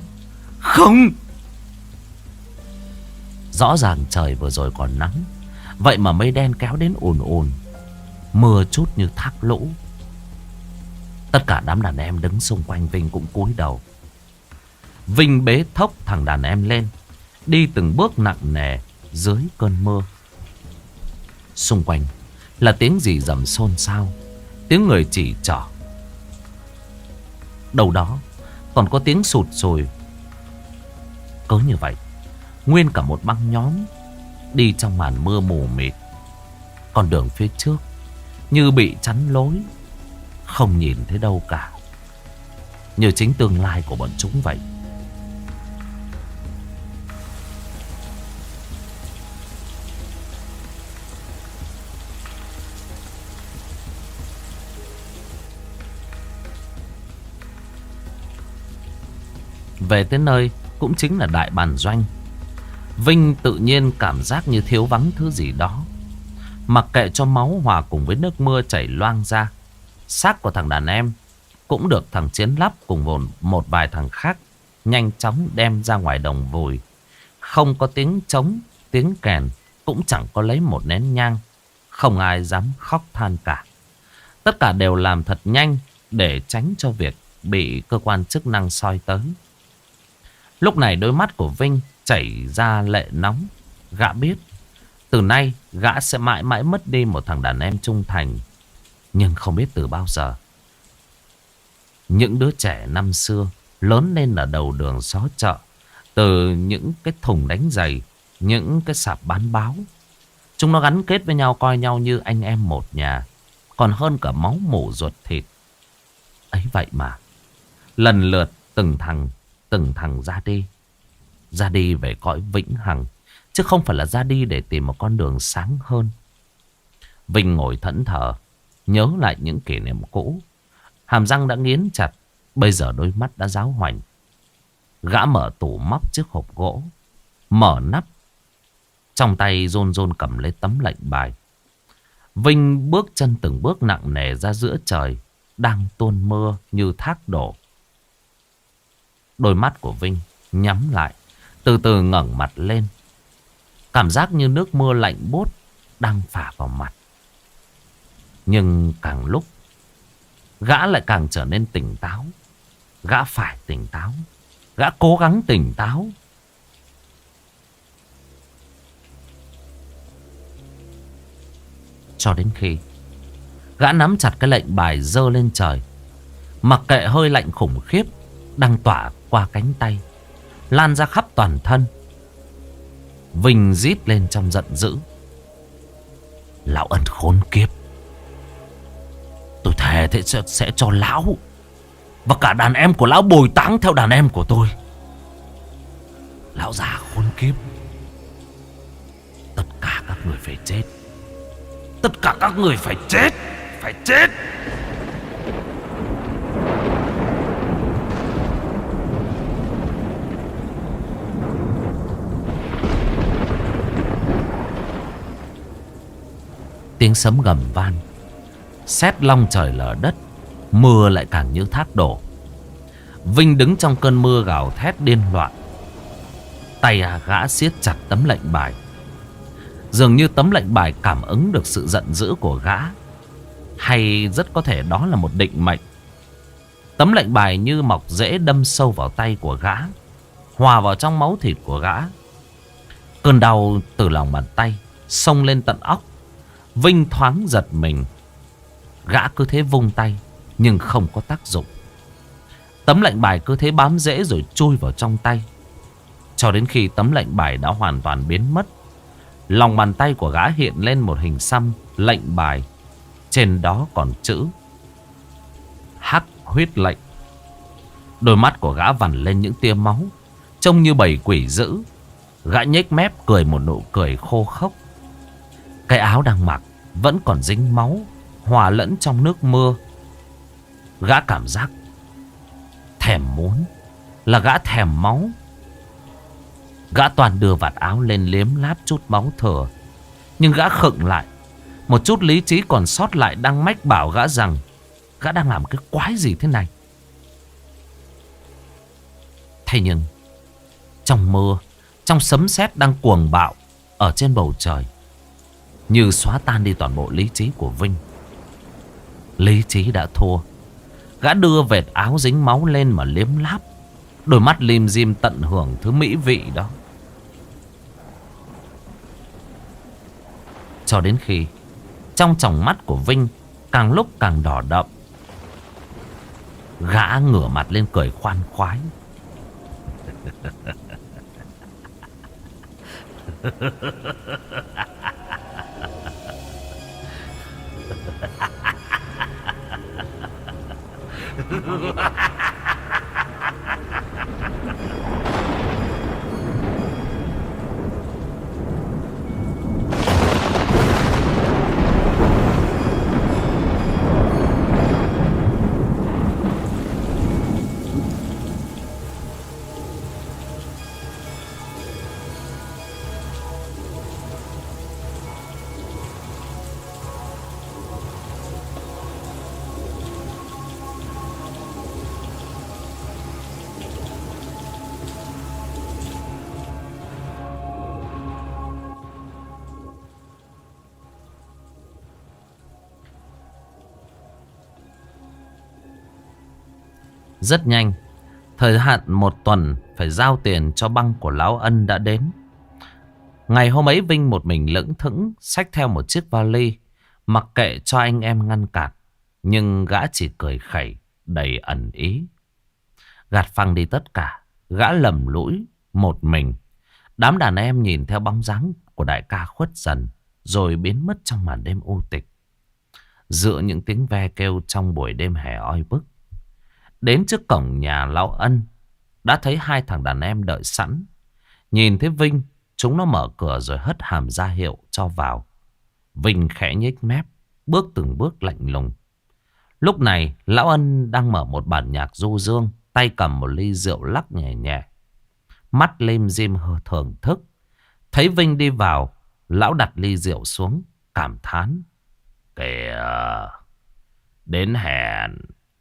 Rõ ràng trời vừa rồi còn nắng, vậy mà mây đen kéo đến ùn. Mưa chút như thác lũ. Tất cả đám đàn em đứng xung quanh Vinh cũng cúi đầu. Vinh bế thốc thằng đàn em lên, đi từng bước nặng nề dưới cơn mưa. Xung quanh là tiếng rì rầm xôn xao, tiếng người chỉ trỏ. Đâu đó còn có tiếng sụt sùi. Cứ như vậy, nguyên cả một băng nhóm đi trong màn mưa mù mịt. Con đường phía trước như bị chắn lối, không nhìn thấy đâu cả, như chính tương lai của bọn chúng vậy. Về tới nơi cũng chính là đại bản doanh. Vinh tự nhiên cảm giác như thiếu vắng thứ gì đó. Mặc kệ cho máu hòa cùng với nước mưa chảy loang ra, xác của thằng đàn em cũng được thằng Chiến Lắp cùng một vài thằng khác nhanh chóng đem ra ngoài đồng vùi. Không có tiếng trống, tiếng kèn, cũng chẳng có lấy một nén nhang. Không ai dám khóc than cả. Tất cả đều làm thật nhanh để tránh cho việc bị cơ quan chức năng soi tới. Lúc này đôi mắt của Vinh chảy ra lệ nóng. Gã biết từ nay gã sẽ mãi mãi mất đi một thằng đàn em trung thành. Nhưng không biết từ bao giờ những đứa trẻ năm xưa lớn lên ở đầu đường xó chợ, từ những cái thùng đánh giày, những cái sạp bán báo, chúng nó gắn kết với nhau, coi nhau như anh em một nhà, còn hơn cả máu mủ ruột thịt. Ấy vậy mà lần lượt từng thằng ra đi về cõi vĩnh hằng, chứ không phải là ra đi để tìm một con đường sáng hơn. Vinh ngồi thẫn thờ, nhớ lại những kỷ niệm cũ. Hàm răng đã nghiến chặt, bây giờ đôi mắt đã giáo hoành. Gã mở tủ móc chiếc hộp gỗ, mở nắp, trong tay run run cầm lấy tấm lệnh bài. Vinh bước chân từng bước nặng nề ra giữa trời đang tuôn mưa như thác đổ. Đôi mắt của Vinh nhắm lại, từ từ ngẩng mặt lên. Cảm giác như nước mưa lạnh buốt đang phả vào mặt. Nhưng càng lúc gã lại càng trở nên tỉnh táo. Gã phải tỉnh táo. Gã cố gắng tỉnh táo. Cho đến khi gã nắm chặt cái lệnh bài giơ lên trời, mặc kệ hơi lạnh khủng khiếp đang tỏa qua cánh tay, lan ra khắp toàn thân. Vinh rít lên trong giận dữ. Lão ân khốn kiếp, tôi thề thế sẽ cho lão và cả đàn em của lão bồi táng theo đàn em của tôi. Lão già khốn kiếp, tất cả các người phải chết. Tất cả các người phải chết. Phải chết. Tiếng sấm gầm van, sét long trời lở đất, mưa lại càng như thác đổ. Vinh đứng trong cơn mưa gào thét điên loạn. Tay gã siết chặt tấm lệnh bài. Dường như tấm lệnh bài cảm ứng được sự giận dữ của gã, hay rất có thể đó là một định mệnh. Tấm lệnh bài như mọc rễ đâm sâu vào tay của gã, hòa vào trong máu thịt của gã. Cơn đau từ lòng bàn tay xông lên tận óc. Vinh thoáng giật mình. Gã cứ thế vung tay nhưng không có tác dụng. Tấm lệnh bài cứ thế bám rễ rồi chui vào trong tay, cho đến khi tấm lệnh bài đã hoàn toàn biến mất. Lòng bàn tay của gã hiện lên một hình xăm lệnh bài. Trên đó còn chữ Hắc Huyết Lệnh. Đôi mắt của gã vằn lên những tia máu, trông như bầy quỷ dữ. Gã nhếch mép cười một nụ cười khô khốc. Cái áo đang mặc vẫn còn dính máu, hòa lẫn trong nước mưa. Gã cảm giác thèm muốn là gã thèm máu. Gã toàn đưa vạt áo lên liếm láp chút máu thừa. Nhưng gã khựng lại. Một chút lý trí còn sót lại đang mách bảo gã rằng gã đang làm cái quái gì thế này. Thế nhưng trong mưa, trong sấm sét đang cuồng bạo ở trên bầu trời, như xóa tan đi toàn bộ lý trí của Vinh. Lý trí đã thua. Gã đưa vệt áo dính máu lên mà liếm láp, đôi mắt lim dim tận hưởng thứ mỹ vị đó. Cho đến khi trong tròng mắt của Vinh càng lúc càng đỏ đậm, gã ngửa mặt lên cười khoan khoái. Rất nhanh, thời hạn 1 tuần phải giao tiền cho băng của Lão Ân đã đến. Ngày hôm ấy Vinh một mình lững thững xách theo một chiếc vali, mặc kệ cho anh em ngăn cản. Nhưng gã chỉ cười khẩy đầy ẩn ý. Gạt phăng đi tất cả, gã lầm lũi một mình. Đám đàn em nhìn theo bóng dáng của đại ca khuất dần, rồi biến mất trong màn đêm u tịch, giữa những tiếng ve kêu trong buổi đêm hè oi bức. Đến trước cổng nhà Lão Ân, đã thấy 2 thằng đàn em đợi sẵn. Nhìn thấy Vinh, chúng nó mở cửa rồi hất hàm ra hiệu cho vào. Vinh khẽ nhếch mép, bước từng bước lạnh lùng. Lúc này lão Ân đang mở một bản nhạc du dương, tay cầm một ly rượu lắc nhẹ nhẹ, mắt lim dim thưởng thức. Thấy Vinh đi vào, lão đặt ly rượu xuống, cảm thán: Kìa, đến hẹn.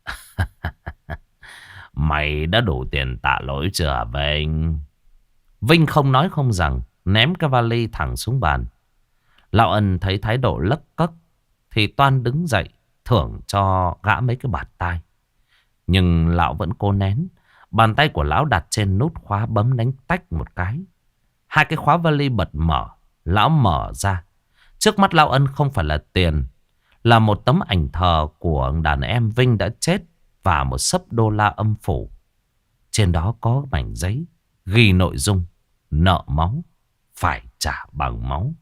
Mày đã đủ tiền tạ lỗi chưa Vinh? Vinh không nói không rằng, ném cái vali thẳng xuống bàn. Lão Ân thấy thái độ lấc cấc thì toan đứng dậy thưởng cho gã mấy cái bạt tai. Nhưng lão vẫn cố nén. Bàn tay của lão đặt trên nút khóa bấm đánh tách một cái. Hai cái khóa vali bật mở. Lão mở ra. Trước mắt lão Ân không phải là tiền, là một tấm ảnh thờ của đàn em Vinh đã chết và một xấp đô la âm phủ. Trên đó có mảnh giấy ghi nội dung: nợ máu phải trả bằng máu.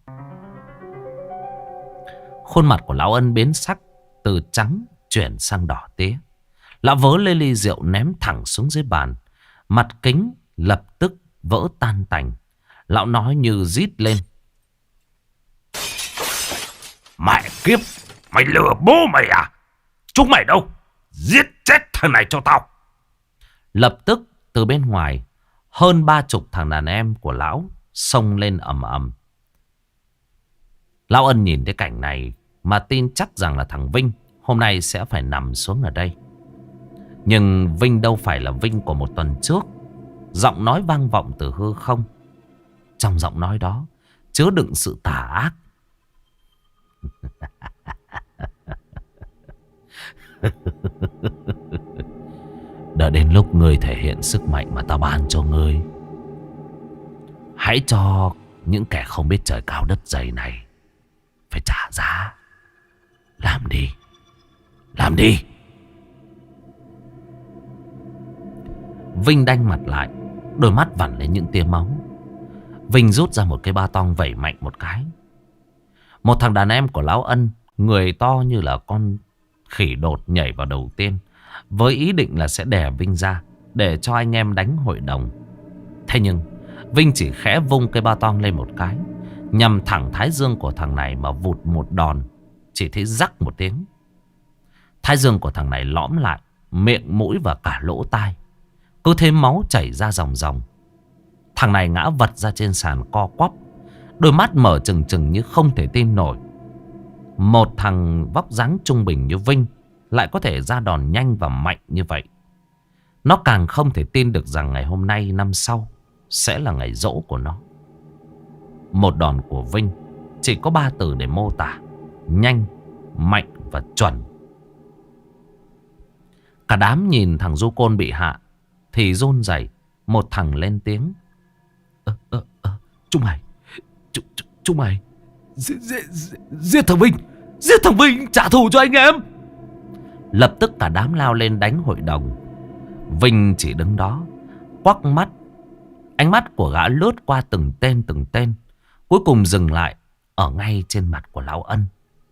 Khuôn mặt của lão Ân biến sắc, từ trắng chuyển sang đỏ tía. Lão vớ lên ly rượu ném thẳng xuống dưới bàn. Mặt kính lập tức vỡ tan tành. Lão nói như rít lên: Mẹ kiếp, mày lừa bố mày à? Chúng mày đâu? Giết chết thằng này cho tao. Lập tức từ bên ngoài, hơn 30 thằng đàn em của lão xông lên ầm ầm. Lão Ân nhìn thấy cảnh này mà tin chắc rằng là thằng Vinh hôm nay sẽ phải nằm xuống ở đây. Nhưng Vinh đâu phải là Vinh của một tuần trước. Giọng nói vang vọng từ hư không. Trong giọng nói đó chứa đựng sự tà ác. Đã đến lúc ngươi thể hiện sức mạnh mà ta ban cho ngươi. Hãy cho những kẻ không biết trời cao đất dày này phải trả giá. Làm đi, làm đi. Vinh đanh mặt lại, đôi mắt vằn lên những tia máu. Vinh rút ra một cái ba tong vẩy mạnh một cái. Một thằng đàn em của lão Ân, người to như là con khỉ đột, nhảy vào đầu tiên, với ý định là sẽ đè Vinh ra để cho anh em đánh hội đồng. Thế nhưng Vinh chỉ khẽ vung cây ba tong lên một cái, nhằm thẳng thái dương của thằng này mà vụt một đòn. Chỉ thấy rắc một tiếng, thái dương của thằng này lõm lại, miệng mũi và cả lỗ tai. Cứ thế máu chảy ra ròng ròng. Thằng này ngã vật ra trên sàn co quắp, đôi mắt mở trừng trừng như không thể tin nổi. Một thằng vóc dáng trung bình như Vinh lại có thể ra đòn nhanh và mạnh như vậy. Nó càng không thể tin được rằng ngày hôm nay năm sau sẽ là ngày giỗ của nó. Một đòn của Vinh chỉ có 3 từ để mô tả: nhanh, mạnh và chuẩn. Cả đám nhìn thằng du côn bị hạ thì run rẩy. Một thằng lên tiếng: Chúng mày, chúng mày giết thằng Vinh, giết thằng Vinh, trả thù cho anh em. Lập tức cả đám lao lên đánh hội đồng. Vinh chỉ đứng đó quắc mắt. Ánh mắt của gã lướt qua từng tên, cuối cùng dừng lại ở ngay trên mặt của lão Ân.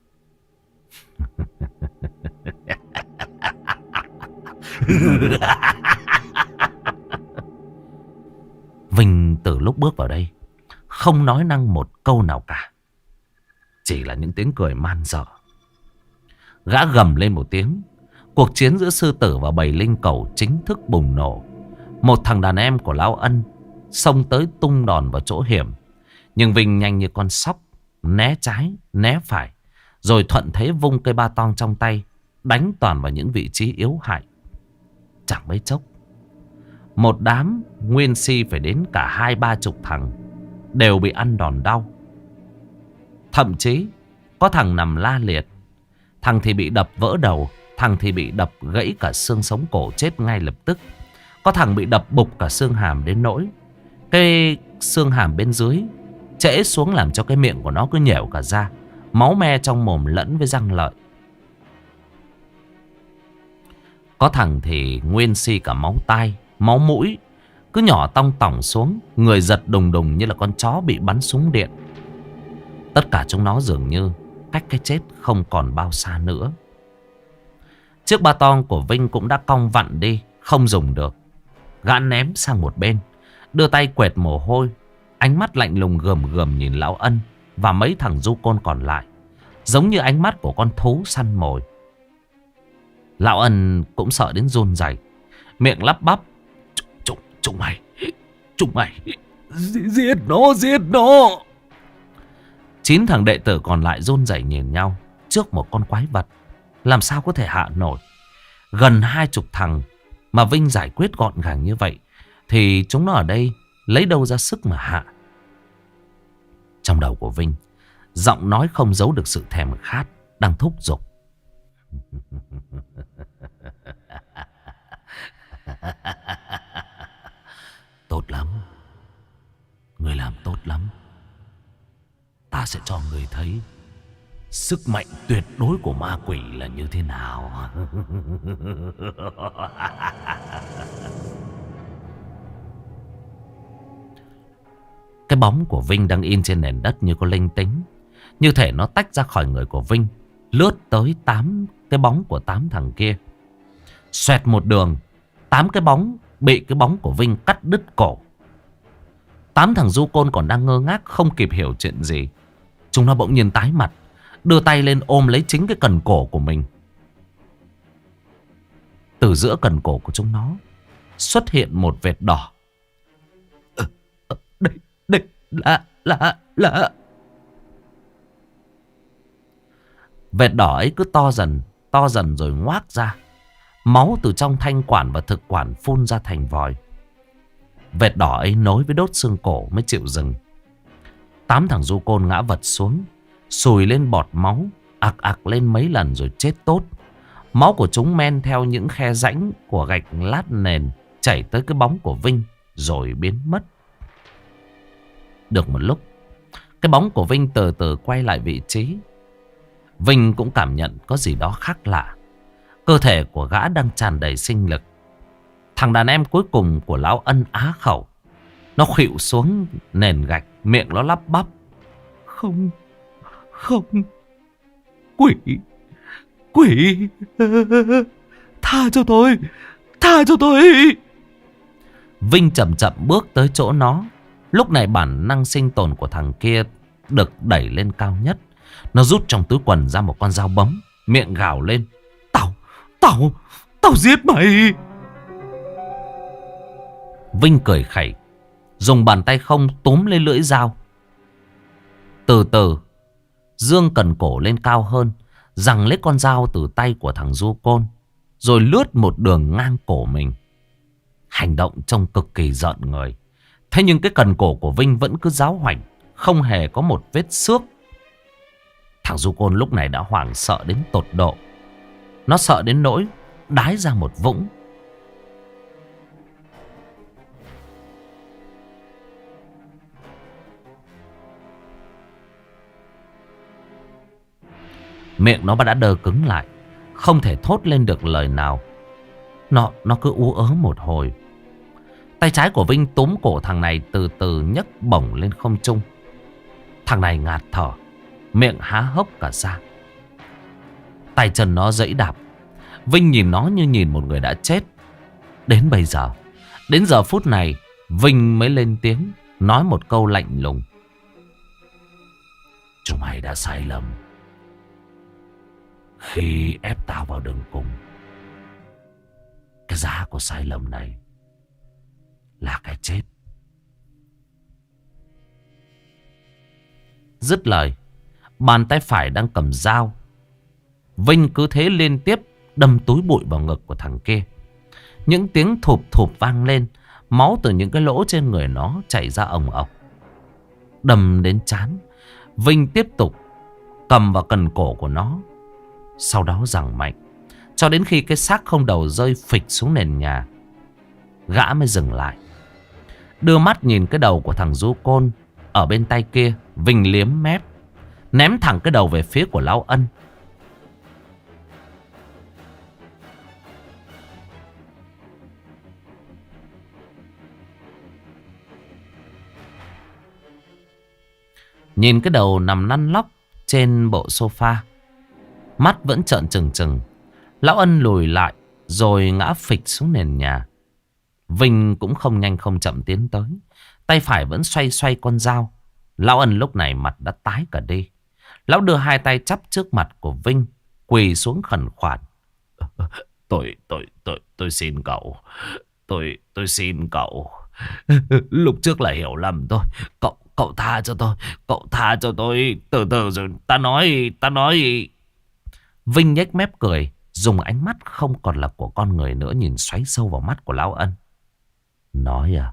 Vinh từ lúc bước vào đây không nói năng một câu nào cả, chỉ là những tiếng cười man dở. Gã gầm lên một tiếng. Cuộc chiến giữa sư tử và bầy linh cầu chính thức bùng nổ. Một thằng đàn em của lão Ân xông tới tung đòn vào chỗ hiểm. Nhưng Vinh nhanh như con sóc, né trái, né phải, rồi thuận thế vung cây ba tong trong tay, đánh toàn vào những vị trí yếu hại. Chẳng mấy chốc, một đám nguyên si phải đến cả 20-30 thằng đều bị ăn đòn đau. Thậm chí có thằng nằm la liệt. Thằng thì bị đập vỡ đầu, thằng thì bị đập gãy cả xương sống cổ chết ngay lập tức. Có thằng bị đập bục cả xương hàm đến nỗi cái xương hàm bên dưới trễ xuống, làm cho cái miệng của nó cứ nhẻo cả ra, máu me trong mồm lẫn với răng lợi. Có thằng thì nguyên si cả máu tai, máu mũi, cứ nhỏ tong tỏng xuống, người giật đùng đùng như là con chó bị bắn súng điện. Tất cả chúng nó dường như cách cái chết không còn bao xa nữa. Chiếc ba tong của Vinh cũng đã cong vặn đi, không dùng được. Gã ném sang một bên, đưa tay quẹt mồ hôi, ánh mắt lạnh lùng gườm gườm nhìn lão Ân và mấy thằng du côn còn lại. giống như ánh mắt của con thú săn mồi. Lão Ân cũng sợ đến run rẩy, miệng lắp bắp: Chúng mày giết nó, giết nó. 9 thằng đệ tử còn lại run rẩy nhìn nhau trước một con quái vật làm sao có thể hạ nổi. Gần 20 thằng mà Vinh giải quyết gọn gàng như vậy thì chúng nó ở đây lấy đâu ra sức mà hạ. Trong đầu của Vinh, giọng nói không giấu được sự thèm khát đang thúc giục: Tốt lắm, người làm tốt lắm. Ta sẽ cho người thấy sức mạnh tuyệt đối của ma quỷ là như thế nào. Cái bóng của Vinh đang in trên nền đất như có linh tính, như thể nó tách ra khỏi người của Vinh, lướt tới 8 cái bóng của 8 thằng kia. Xoẹt một đường, 8 cái bóng bị cái bóng của Vinh cắt đứt cổ. 8 thằng du côn còn đang ngơ ngác không kịp hiểu chuyện gì. Chúng nó bỗng nhiên tái mặt, đưa tay lên ôm lấy chính cái cần cổ của mình. Từ giữa cần cổ của chúng nó xuất hiện một vệt đỏ. Đây là vệt đỏ ấy cứ to dần rồi ngoác ra. Máu từ trong thanh quản và thực quản phun ra thành vòi. Vệt đỏ ấy nối với đốt xương cổ mới chịu dừng. 8 thằng du côn ngã vật xuống, sùi lên bọt máu, ạc ạc lên mấy lần rồi chết tốt. Máu của chúng men theo những khe rãnh của gạch lát nền chảy tới cái bóng của Vinh rồi biến mất. Được một lúc, cái bóng của Vinh từ từ quay lại vị trí. Vinh cũng cảm nhận có gì đó khác lạ. Cơ thể của gã đang tràn đầy sinh lực. Thằng đàn em cuối cùng của lão Ân á khẩu. Nó khuỵu xuống nền gạch, miệng nó lắp bắp: Không, quỷ, tha cho tôi. Vinh chậm chậm bước tới chỗ nó. Lúc này bản năng sinh tồn của thằng kia được đẩy lên cao nhất. Nó rút trong túi quần ra một con dao bấm, miệng gào lên: Tao giết mày. Vinh cười khẩy, dùng bàn tay không túm lên lưỡi dao. Từ từ dương cần cổ lên cao hơn, giằng lấy con dao từ tay của thằng du côn, rồi lướt một đường ngang cổ mình. Hành động trông cực kỳ rợn người. Thế nhưng cái cần cổ của Vinh vẫn cứ giáo hoành, không hề có một vết xước. Thằng du côn lúc này đã hoảng sợ đến tột độ. Nó sợ đến nỗi đái ra một vũng. Miệng nó đã đơ cứng lại, không thể thốt lên được lời nào. Nó cứ ú ớ một hồi. Tay trái của Vinh túm cổ thằng này từ từ nhấc bổng lên không trung. Thằng này ngạt thở, miệng há hốc cả ra. Tay chân nó giãy đạp. Vinh nhìn nó như nhìn một người đã chết. Đến giờ phút này, Vinh mới lên tiếng, nói một câu lạnh lùng: Chúng mày đã sai lầm khi ép tao vào đường cùng. Cái giá của sai lầm này là cái chết. Dứt lời, bàn tay phải đang cầm dao, Vinh cứ thế liên tiếp đâm túi bụi vào ngực của thằng kia. Những tiếng thụp thụp vang lên, máu từ những cái lỗ trên người nó chảy ra ồng ọc. Đâm đến trán, Vinh tiếp tục cầm vào cần cổ của nó, sau đó giằng mạnh cho đến khi cái xác không đầu rơi phịch xuống nền nhà. Gã mới dừng lại, đưa mắt nhìn cái đầu của thằng du côn ở bên tay kia. Vinh liếm mép, ném thẳng cái đầu về phía của lão Ân. Nhìn cái đầu nằm lăn lóc trên bộ sofa, mắt vẫn trợn trừng trừng, lão Ân lùi lại rồi ngã phịch xuống nền nhà. Vinh cũng không nhanh không chậm tiến tới, tay phải vẫn xoay xoay con dao. Lão Ân lúc này mặt đã tái cả đi. Lão đưa hai tay chắp trước mặt của Vinh, quỳ xuống khẩn khoản. Tôi xin cậu. Tôi xin cậu. Lúc trước là hiểu lầm thôi. Cậu tha cho tôi. Cậu tha cho tôi. Từ từ rồi ta nói. Vinh nhếch mép cười, dùng ánh mắt không còn là của con người nữa nhìn xoáy sâu vào mắt của Lão Ân. Nói à?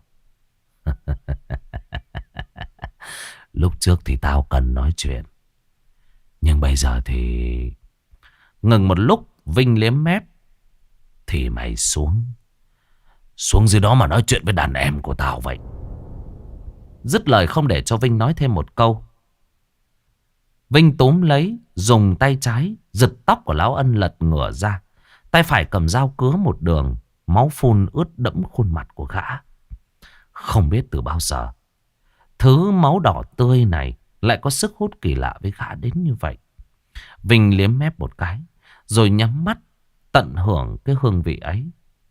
Lúc trước thì tao cần nói chuyện, nhưng bây giờ thì... Ngừng một lúc, Vinh liếm mép. Thì mày xuống dưới đó mà nói chuyện với đàn em của tao vậy. Dứt lời không để cho Vinh nói thêm một câu, Vinh túm lấy, dùng tay trái giật tóc của Lão Ân lật ngửa ra. Tay phải cầm dao cứa một đường, máu phun ướt đẫm khuôn mặt của gã. Không biết từ bao giờ thứ máu đỏ tươi này lại có sức hút kỳ lạ với gã đến như vậy. Vinh liếm mép một cái, rồi nhắm mắt tận hưởng cái hương vị ấy.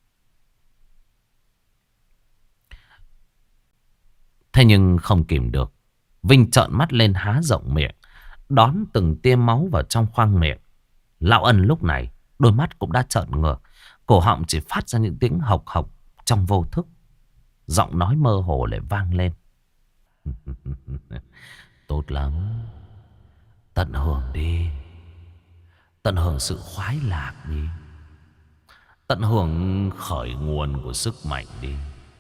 Thế nhưng không kìm được, Vinh trợn mắt lên há rộng miệng, đón từng tia máu vào trong khoang miệng. Lão Ân lúc này đôi mắt cũng đã trợn ngược, cổ họng chỉ phát ra những tiếng hộc hộc trong vô thức. Giọng nói mơ hồ lại vang lên. Tốt lắm, tận hưởng đi. Tận hưởng sự khoái lạc đi. Tận hưởng khởi nguồn của sức mạnh đi.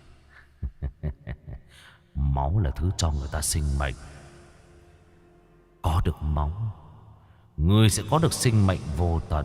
Máu là thứ cho người ta sinh mệnh. Có được máu, ngươi sẽ có được sinh mệnh vô tận.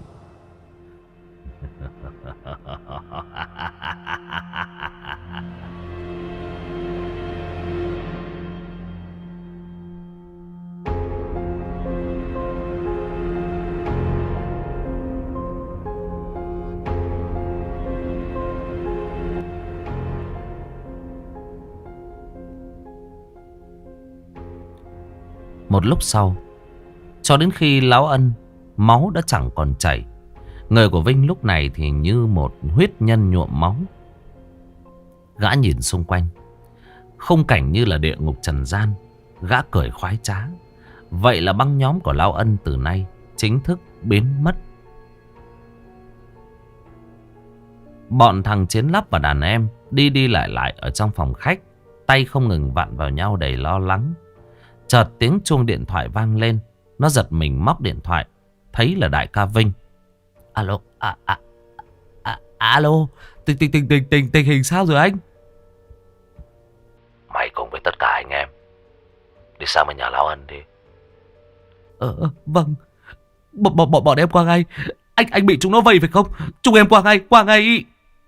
Một lúc sau, cho đến khi Lão Ân máu đã chẳng còn chảy, người của Vinh lúc này thì như một huyết nhân nhuộm máu. Gã nhìn xung quanh, khung cảnh như là địa ngục trần gian. Gã cười khoái trá. Vậy là băng nhóm của Lão Ân từ nay chính thức biến mất. Bọn thằng Chiến Lắp và đàn em đi đi lại lại ở trong phòng khách, tay không ngừng vặn vào nhau đầy lo lắng. Chợt tiếng chuông điện thoại vang lên. Nó giật mình móc điện thoại, thấy là đại ca Vinh. Alo, alo, tình hình sao rồi anh? Mày cùng với tất cả anh em đi sang bên nhà Lão Ân đi. Vâng. Bọn em qua ngay. Anh bị chúng nó vây phải không? Chúng em qua ngay.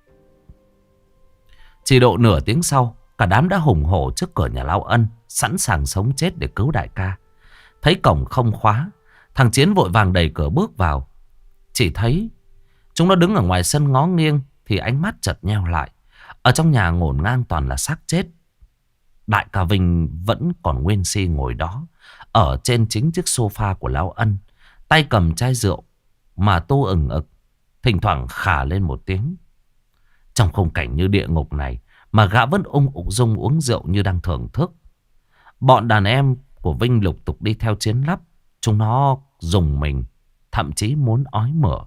Chỉ độ nửa tiếng sau, cả đám đã hùng hổ trước cửa nhà Lão Ân, sẵn sàng sống chết để cứu đại ca. Thấy cổng không khóa, thằng Chiến vội vàng đẩy cửa bước vào. Chỉ thấy chúng nó đứng ở ngoài sân ngó nghiêng thì ánh mắt chợt nheo lại. Ở trong nhà ngổn ngang toàn là xác chết. Đại ca Vinh vẫn còn nguyên si ngồi đó, ở trên chính chiếc sofa của Lão Ân, tay cầm chai rượu mà tu ửng ực, thỉnh thoảng khà lên một tiếng. Trong khung cảnh như địa ngục này mà gã vẫn ung dung uống rượu như đang thưởng thức. Bọn đàn em của Vinh lục tục đi theo Chiến Lắp. Chúng nó rùng mình, thậm chí muốn ói mửa.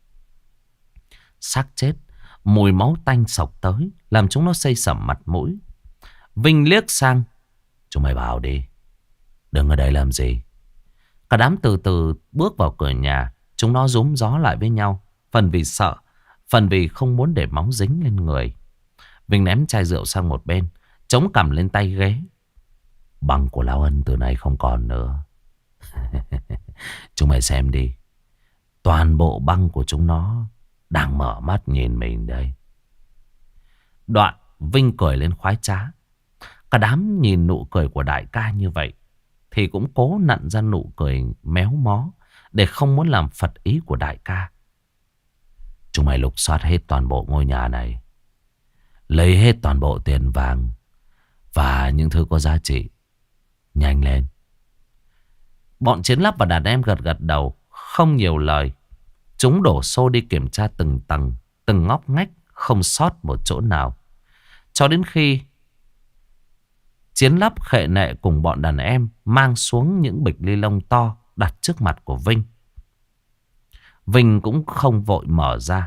Xác chết, mùi máu tanh sộc tới, làm chúng nó xây sẩm mặt mũi. Vinh liếc sang. Chúng mày vào đi, đừng ở đây làm gì. Cả đám từ từ bước vào cửa nhà. Chúng nó rúm gió lại với nhau, phần vì sợ, phần vì không muốn để máu dính lên người. Vinh ném chai rượu sang một bên, chống cằm lên tay ghế. Băng của Lão Ân từ nay không còn nữa. Chúng mày xem đi, toàn bộ băng của chúng nó đang mở mắt nhìn mình đây. Đoạn Vinh cười lên khoái trá. Cả đám nhìn nụ cười của đại ca như vậy thì cũng cố nặn ra nụ cười méo mó để không muốn làm phật ý của đại ca. Chúng mày lục soát hết toàn bộ ngôi nhà này, lấy hết toàn bộ tiền vàng và những thứ có giá trị. Nhanh lên. Bọn Chiến Lắp và đàn em gật gật đầu, không nhiều lời. Chúng đổ xô đi kiểm tra từng tầng, từng ngóc ngách, không sót một chỗ nào. Cho đến khi Chiến Lắp khệ nệ cùng bọn đàn em mang xuống những bịch ni lông to đặt trước mặt của Vinh. Vinh cũng không vội mở ra.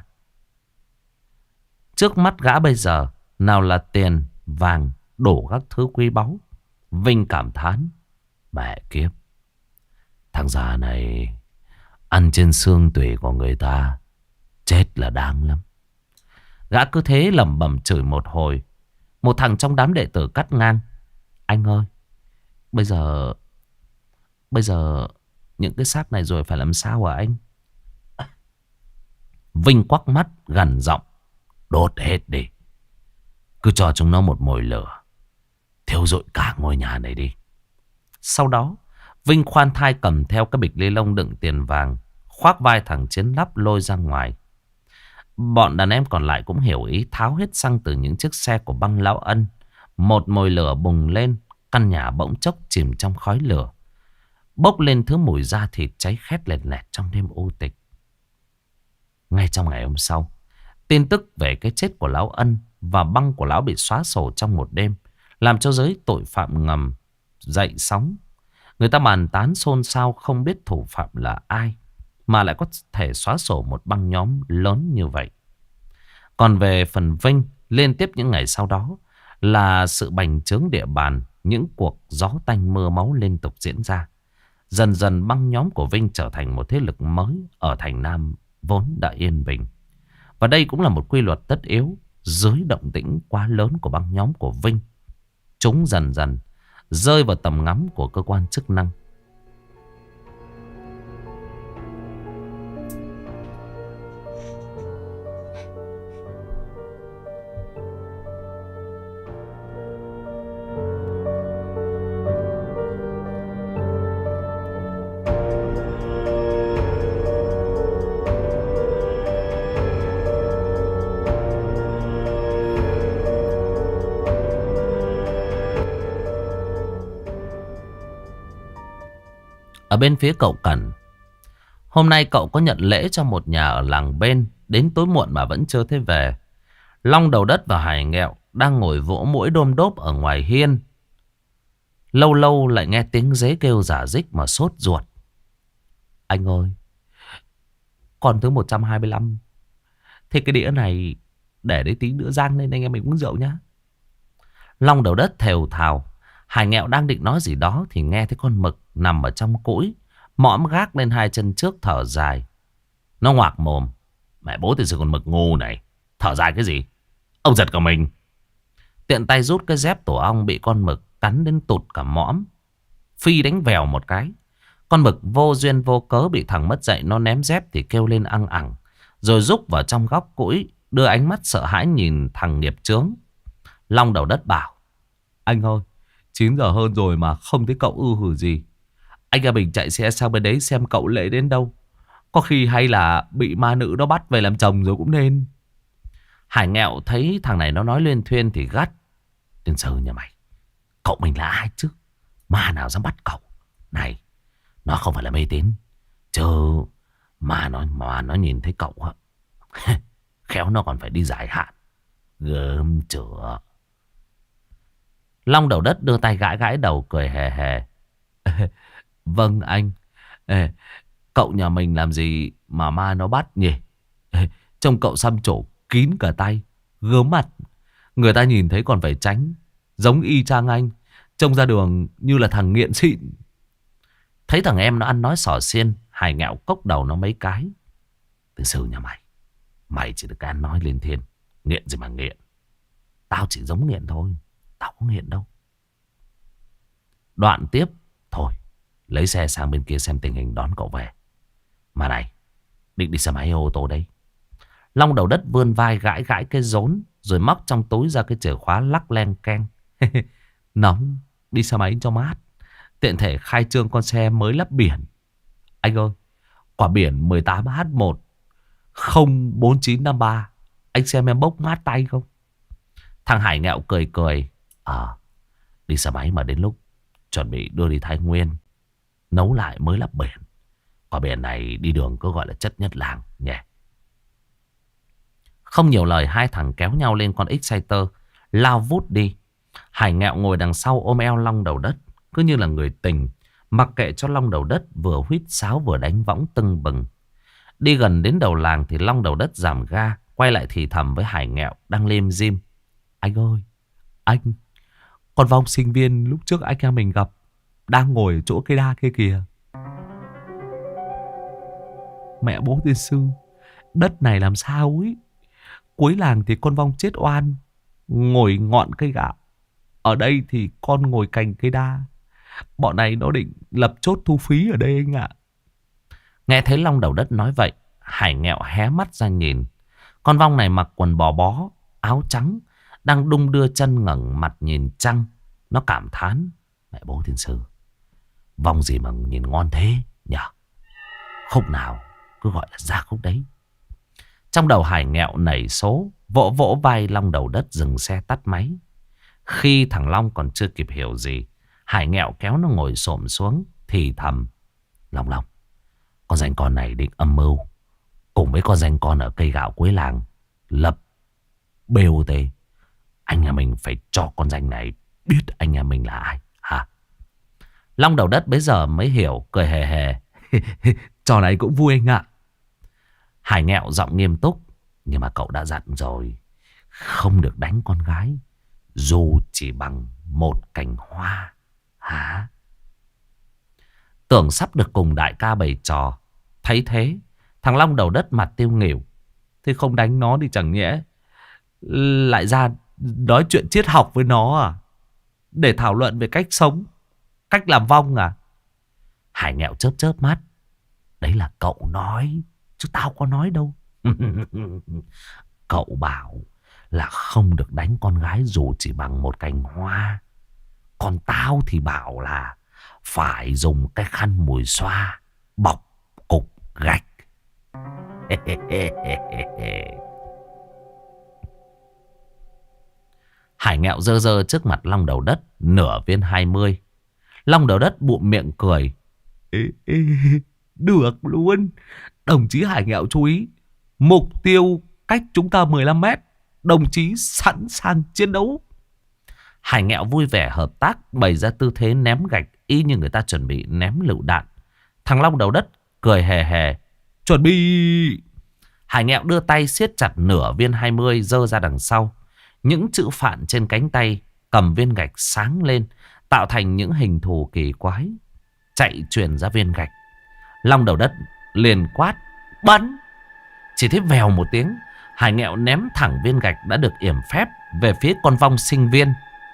Trước mắt gã bây giờ nào là tiền, vàng, đủ các thứ quý báu. Vinh cảm thán: mẹ kiếp, thằng già này ăn trên xương tủy của người ta, chết là đáng lắm. Gã cứ thế lẩm bẩm chửi một hồi. Một thằng trong đám đệ tử cắt ngang: anh ơi, bây giờ những cái xác này rồi phải làm sao hả anh? Vinh quắc mắt gằn giọng: đốt hết đi. Cứ cho chúng nó một mồi lửa, thiêu rụi cả ngôi nhà này đi. Sau đó Vinh khoan thai cầm theo cái bịch ni lông đựng tiền vàng, khoác vai thằng Chiến Lắp lôi ra ngoài. Bọn đàn em còn lại cũng hiểu ý, tháo hết xăng từ những chiếc xe của băng Lão Ân. Một mồi lửa bùng lên, căn nhà bỗng chốc chìm trong khói lửa, bốc lên thứ mùi da thịt cháy khét lẹt lẹt trong đêm u tịch. Ngay trong ngày hôm sau, tin tức về cái chết của Lão Ân và băng của Lão bị xóa sổ trong một đêm, làm cho giới tội phạm ngầm dậy sóng. Người ta bàn tán xôn xao không biết thủ phạm là ai mà lại có thể xóa sổ một băng nhóm lớn như vậy. Còn về phần Vinh, liên tiếp những ngày sau đó là sự bành trướng địa bàn, những cuộc gió tanh mưa máu liên tục diễn ra. Dần dần băng nhóm của Vinh trở thành một thế lực mới ở thành Nam vốn đã yên bình. Và đây cũng là một quy luật tất yếu. Dưới động tĩnh quá lớn của băng nhóm của Vinh, chúng dần dần rơi vào tầm ngắm của cơ quan chức năng. Ở bên phía cậu Cẩn, hôm nay cậu có nhận lễ cho một nhà ở làng bên, đến tối muộn mà vẫn chưa thấy về. Long Đầu Đất và Hải Nghẹo đang ngồi vỗ mũi đôm đốp ở ngoài hiên. Lâu lâu lại nghe tiếng dế kêu rả rích mà sốt ruột. Anh ơi, còn thứ 125. Thế cái đĩa này để đấy tí nữa rang lên anh em mình uống rượu nhá. Long Đầu Đất thều thào. Hải Nghẹo đang định nói gì đó thì nghe thấy con mực nằm ở trong cũi, mõm gác lên hai chân trước thở dài. Nó ngoạc mồm: mẹ bố thì sự con mực ngu này, thở dài cái gì? Ông giật cả mình. Tiện tay rút cái dép tổ ong bị con mực cắn đến tụt cả mõm, phi đánh vèo một cái. Con mực vô duyên vô cớ bị thằng mất dạy nó ném dép thì kêu lên ăng ẳng, rồi rúc vào trong góc cũi, đưa ánh mắt sợ hãi nhìn thằng nghiệp chướng. Long Đầu Đất bảo: anh ơi, 9 giờ hơn rồi mà không thấy cậu ư hử gì. Anh em mình chạy xe sang bên đấy xem cậu lễ đến đâu. Có khi hay là bị ma nữ đó bắt về làm chồng rồi cũng nên. Hải Nghẹo thấy thằng này nó nói luyên thuyên thì gắt: Tiên Sư nhà mày, cậu mình là ai chứ? Ma nào dám bắt cậu? Này, nó không phải là mê tín, chứ mà nó nhìn thấy cậu á, khéo nó còn phải đi giải hạn. Gớm chửa. Long Đầu Đất đưa tay gãi gãi đầu cười hề hề. Vâng anh. Cậu nhà mình làm gì mà ma nó bắt nhỉ? Trông cậu xăm trổ kín cả tay, gớm mặt, người ta nhìn thấy còn phải tránh. Giống y chang anh, trông ra đường như là thằng nghiện xịn. Thấy thằng em nó ăn nói xỏ xiên, Hải Nghẹo cốc đầu nó mấy cái. Tiên Sư nhà mày, mày chỉ được ăn nói lên thiên, nghiện gì mà nghiện. Tao chỉ giống nghiện thôi, tao không nghiện đâu. Đoạn tiếp: thôi, lấy xe sang bên kia xem tình hình đón cậu về. Mà này, định đi xe máy hay ô tô đấy? Long Đầu Đất vươn vai gãi gãi cái rốn, rồi móc trong túi ra cái chìa khóa lắc len keng. Nóng, đi xe máy cho mát, tiện thể khai trương con xe mới lắp biển. Anh ơi, quả biển 18H1 04953, anh xem em bốc mát tay không? Thằng Hải Nghẹo cười cười: đi xe máy mà đến lúc chuẩn bị đưa đi Thái Nguyên nấu lại mới lắp biển. Quả biển này đi đường cứ gọi là chất nhất làng nhỉ. Không nhiều lời, hai thằng kéo nhau lên con Exciter, lao vút đi. Hải Nghẹo ngồi đằng sau ôm eo Long Đầu Đất, cứ như là người tình, Mặc kệ cho Long Đầu Đất vừa huýt sáo vừa đánh võng tưng bừng. Đi gần đến đầu làng thì Long Đầu Đất giảm ga, quay lại thì thầm với Hải Nghẹo đang lim dim. Anh ơi, anh, con Vong sinh viên lúc trước anh em mình gặp đang ngồi ở chỗ cây đa kia kìa. Mẹ bố tiên sư, đất này làm sao ấy. Cuối làng thì con Vong chết oan, ngồi ngọn cây gạo. Ở đây thì con ngồi cành cây đa. Bọn này nó định lập chốt thu phí ở đây anh ạ. Nghe thấy Long Đầu Đất nói vậy, Hải Nghẹo hé mắt ra nhìn. Con Vong này mặc quần bò bó, áo trắng, đang đung đưa chân ngẩng mặt nhìn trăng. Nó cảm thán. Mẹ bố tiên sư, Vong gì mà nhìn ngon thế nhỉ? Khúc nào cứ gọi là ra khúc đấy. Trong đầu Hải Nghẹo nảy số, vỗ vỗ vai Long Đầu Đất dừng xe tắt máy. Khi thằng Long còn chưa kịp hiểu gì, Hải Nghẹo kéo nó ngồi xổm xuống thì thầm. Long Long, con danh con này định âm mưu cùng với con danh con ở cây gạo cuối làng lập BOT. Anh nhà mình phải cho con danh này biết anh nhà mình là ai hả? Long Đầu Đất bấy giờ mới hiểu, cười hề hề. Trò này cũng vui anh ạ. Hải Nghẹo giọng nghiêm túc. Nhưng mà cậu đã dặn rồi, không được đánh con gái dù chỉ bằng một cành hoa hả? Tưởng sắp được cùng đại ca bày trò. Thấy thế, thằng Long Đầu Đất mặt tiêu nghỉu. Thế không đánh nó thì chẳng nhẽ lại ra nói chuyện triết học với nó à? Để thảo luận về cách sống, cách làm vong à? Hải Nghẹo chớp chớp mắt. Đấy là cậu nói, chứ tao có nói đâu. Cậu bảo là không được đánh con gái dù chỉ bằng một cành hoa. Còn tao thì bảo là phải dùng cái khăn mùi xoa bọc cục gạch. Hải Nghẹo dơ dơ trước mặt Long Đầu Đất nửa viên 20. Long Đầu Đất bụm miệng cười. Được luôn. Đồng chí Hải Nghẹo chú ý, mục tiêu cách chúng ta 15 mét. Đồng chí sẵn sàng chiến đấu. Hải Nghẹo vui vẻ hợp tác, bày ra tư thế ném gạch y như người ta chuẩn bị ném lựu đạn. Thằng Long Đầu Đất cười hề hề. Chuẩn bị. Hải Nghẹo đưa tay siết chặt nửa viên 20 giơ ra đằng sau. Những chữ phạn trên cánh tay cầm viên gạch sáng lên, tạo thành những hình thù kỳ quái. Chạy truyền ra viên gạch. Long Đầu Đất liền quát bắn. Chỉ thấy vèo một tiếng, Hải Nghẹo ném thẳng viên gạch đã được yểm phép về phía con Vong sinh viên.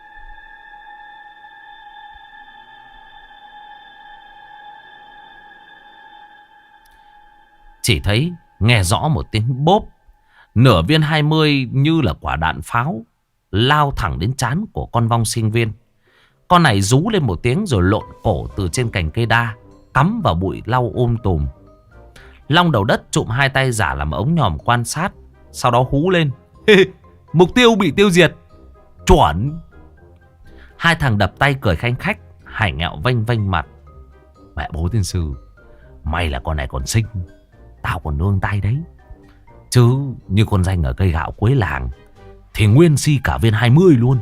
Chỉ thấy nghe rõ một tiếng bốp. Nửa viên 20 như là quả đạn pháo lao thẳng đến trán của con Vong sinh viên. Con này rú lên một tiếng rồi lộn cổ từ trên cành cây đa, cắm vào bụi lau tùm. Long Đầu Đất trụm hai tay giả làm ống nhòm quan sát, sau đó hú lên. Mục tiêu bị tiêu diệt. Chuẩn. Hai thằng đập tay cười khanh khách. Hải Nghẹo vênh vênh mặt. Mẹ bố tiên sư, may là con này còn xinh, tao còn nương tay đấy. Chứ như con danh ở cây gạo cuối làng thì nguyên si cả viên 20 luôn.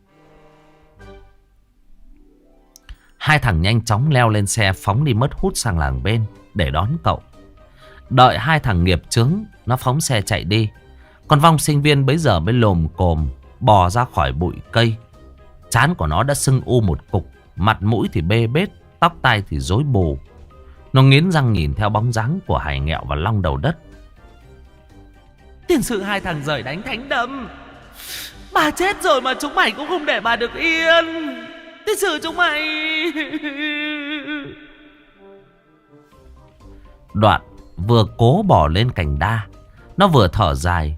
Hai thằng nhanh chóng leo lên xe phóng đi mất hút sang làng bên để đón cậu. Đợi hai thằng nghiệp chướng nó phóng xe chạy đi, con Vong sinh viên bấy giờ mới lồm cồm bò ra khỏi bụi cây. Trán của nó đã sưng u một cục, mặt mũi thì bê bết, tóc tai thì rối bù. Nó nghiến răng nhìn theo bóng dáng của Hải Nghẹo và Long Đầu Đất. Tiền sự hai thằng rời đánh thánh đầm. Bà chết rồi mà chúng mày cũng không để bà được yên. Tiền sự chúng mày. Đoạn vừa cố bỏ lên cành đa, nó vừa thở dài.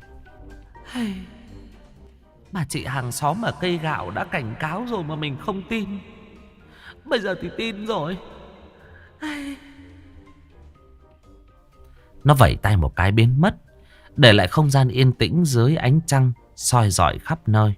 Bà chị hàng xóm ở cây gạo đã cảnh cáo rồi mà mình không tin. Bây giờ thì tin rồi. Nó vẩy tay một cái biến mất, để lại không gian yên tĩnh dưới ánh trăng soi rọi khắp nơi.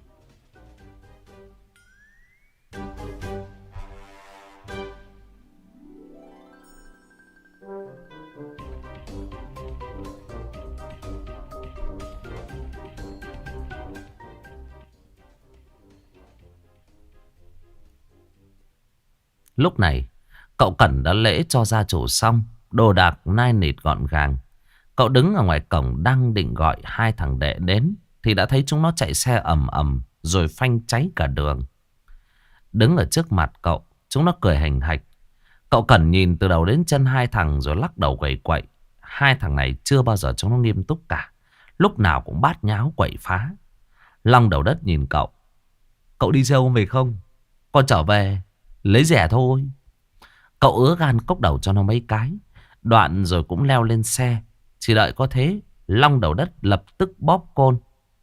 Lúc này, Cậu Cẩn đã lễ cho gia chủ xong, đồ đạc nai nịt gọn gàng. Cậu đứng ở ngoài cổng đang định gọi hai thằng đệ đến thì đã thấy chúng nó chạy xe ầm ầm rồi phanh cháy cả đường. Đứng ở trước mặt cậu, chúng nó cười hành hạch. Cậu Cẩn nhìn từ đầu đến chân hai thằng rồi lắc đầu quẩy quậy. Hai thằng này chưa bao giờ chúng nó nghiêm túc cả, lúc nào cũng bát nháo quậy phá. Long Đầu Đất nhìn cậu. Cậu đi xe ôm về không? Con trở về lấy rẻ thôi. Cậu ứa gan cốc đầu cho nó mấy cái, đoạn rồi cũng leo lên xe. Chỉ đợi có thế, Long Đầu Đất lập tức bóp côn.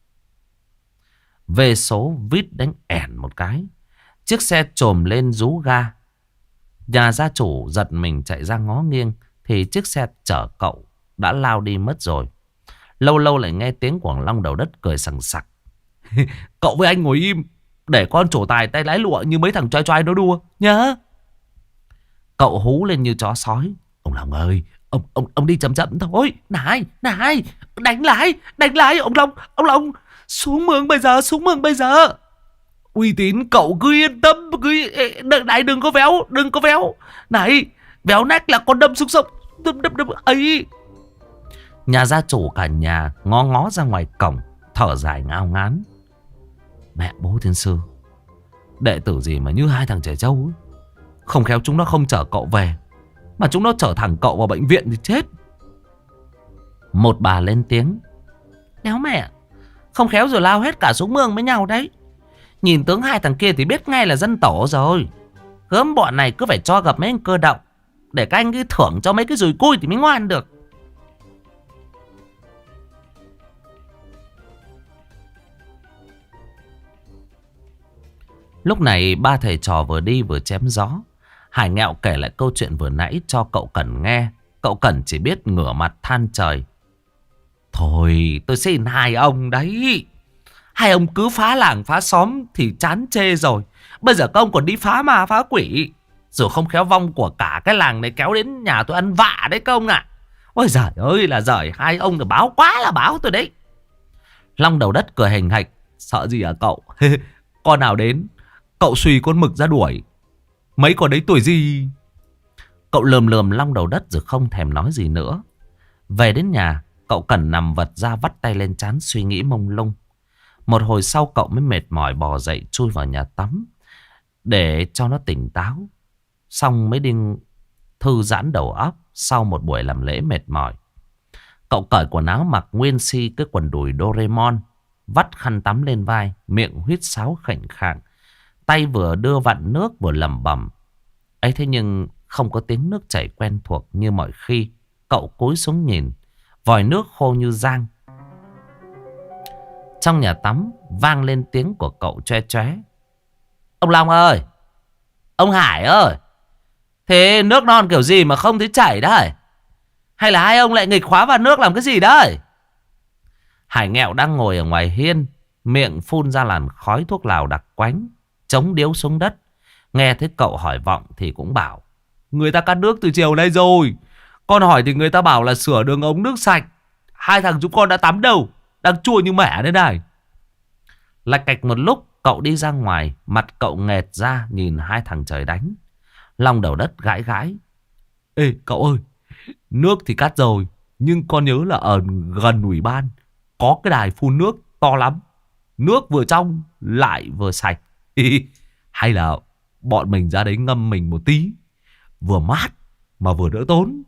Về số vít đánh ẻn một cái, chiếc xe trồm lên rú ga. Nhà gia chủ giật mình chạy ra ngó nghiêng thì chiếc xe chở cậu đã lao đi mất rồi. Lâu lâu lại nghe tiếng của Long Đầu Đất cười sằng sặc. Cậu với anh ngồi im, để con trổ tài tay lái lụa như mấy thằng trai trai nó đua nhá. Cậu hú lên như chó sói. Ông Long ơi, ông đi chậm chậm thôi. Này, đánh lái ông Long, xuống mương bây giờ. Uy tín cậu cứ yên tâm, đừng có véo. Này, véo nách là con đâm xuống sông, đâm ấy. Nhà gia chủ cả nhà ngó ra ngoài cổng, thở dài ngao ngán. Mẹ bố thiên sư, đệ tử gì mà như hai thằng trẻ trâu ấy. Không khéo chúng nó không chở cậu về, mà chúng nó chở thẳng cậu vào bệnh viện thì chết. Một bà lên tiếng. Đéo mẹ, không khéo rồi lao hết cả xuống mương với nhau đấy. Nhìn tướng hai thằng kia thì biết ngay là dân tổ rồi. Gớm bọn này cứ phải cho gặp mấy anh cơ động, để các anh cứ thưởng cho mấy cái dùi cui thì mới ngoan được. Lúc này ba thầy trò vừa đi vừa chém gió. Hải Ngẹo kể lại câu chuyện vừa nãy cho cậu Cẩn nghe. Cậu Cẩn chỉ biết ngửa mặt than trời. Thôi tôi xin hai ông đấy, hai ông cứ phá làng phá xóm thì chán chê rồi, bây giờ các ông còn đi phá ma phá quỷ, rồi không khéo vong của cả cái làng này kéo đến nhà tôi ăn vạ đấy các ông ạ. Ôi giời ơi là giời, hai ông là báo quá là báo tôi đấy. Long Đầu Đất cười hình hạch. Sợ gì hả cậu? Con nào đến cậu suy con mực ra đuổi. Mấy con đấy tuổi gì? Cậu lườm Long Đầu Đất rồi không thèm nói gì nữa. Về đến nhà, cậu Cẩn nằm vật ra vắt tay lên trán suy nghĩ mông lung. Một hồi sau cậu mới mệt mỏi bò dậy chui vào nhà tắm để cho nó tỉnh táo. Xong mới đi thư giãn đầu óc sau một buổi làm lễ mệt mỏi. Cậu cởi quần áo mặc nguyên si cái quần đùi Doraemon, vắt khăn tắm lên vai, miệng huýt sáo khệnh khạng, tay vừa đưa vặn nước vừa lẩm bẩm. Ấy thế nhưng không có tiếng nước chảy quen thuộc như mọi khi. Cậu cúi xuống nhìn, vòi nước khô như giang. Trong nhà tắm vang lên tiếng của cậu choe choé. Ông Long ơi, ông Hải ơi, thế nước non kiểu gì mà không thấy chảy đấy? Hay là hai ông lại nghịch khóa vào nước làm cái gì đấy? Hải Ngẹo đang ngồi ở ngoài hiên, miệng phun ra làn khói thuốc lào đặc quánh, chống điếu xuống đất. Nghe thấy cậu hỏi vọng thì cũng bảo. Người ta cắt nước từ chiều nay rồi. Con hỏi thì người ta bảo là sửa đường ống nước sạch. Hai thằng chúng con đã tắm đâu, đang chua như mẻ thế này. Lạch cạch một lúc cậu đi ra ngoài, mặt cậu nghẹt ra nhìn hai thằng trời đánh. Long Đầu Đất gãi gãi. Ê cậu ơi, nước thì cắt rồi, nhưng con nhớ là ở gần ủy ban có cái đài phun nước to lắm. Nước vừa trong lại vừa sạch. Hay là bọn mình ra đấy ngâm mình một tí, vừa mát mà vừa đỡ tốn.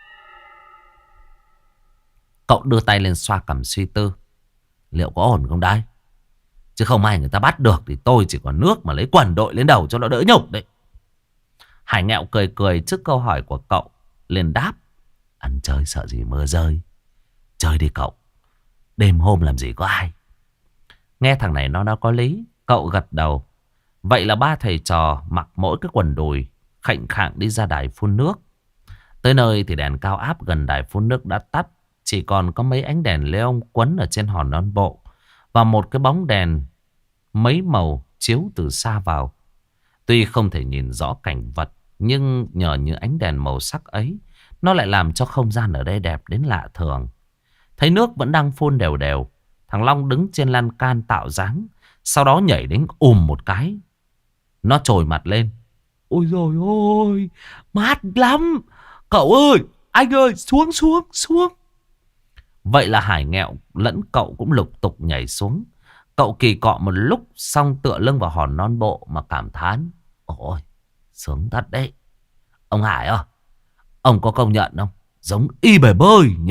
Cậu đưa tay lên xoa cằm suy tư. Liệu có ổn không đấy? Chứ không ai người ta bắt được thì tôi chỉ còn nước mà lấy quần đội lên đầu cho nó đỡ nhục đấy. Hải Ngẹo cười cười trước câu hỏi của cậu, liền đáp. Ăn chơi sợ gì mưa rơi. Chơi đi cậu, đêm hôm làm gì có ai. Nghe thằng này nó có lý. Cậu gật đầu. Vậy là ba thầy trò mặc mỗi cái quần đùi, khệnh khạng đi ra đài phun nước. Tới nơi thì đèn cao áp gần đài phun nước đã tắt. Chỉ còn có mấy ánh đèn neon quấn ở trên hòn non bộ, và một cái bóng đèn mấy màu chiếu từ xa vào. Tuy không thể nhìn rõ cảnh vật, nhưng nhờ những ánh đèn màu sắc ấy, nó lại làm cho không gian ở đây đẹp đến lạ thường. Thấy nước vẫn đang phun đều đều, thằng Long đứng trên lan can tạo dáng, sau đó nhảy đến một cái. Nó trồi mặt lên. Ôi dồi ôi, mát lắm. Cậu ơi, anh ơi, xuống xuống xuống. Vậy là Hải Nghẹo lẫn cậu cũng lục tục nhảy xuống. Cậu kỳ cọ một lúc xong tựa lưng vào hòn non bộ mà cảm thán. Ôi, sướng thật đấy. Ông Hải ơi, ông có công nhận không? Giống y bể bơi nhỉ?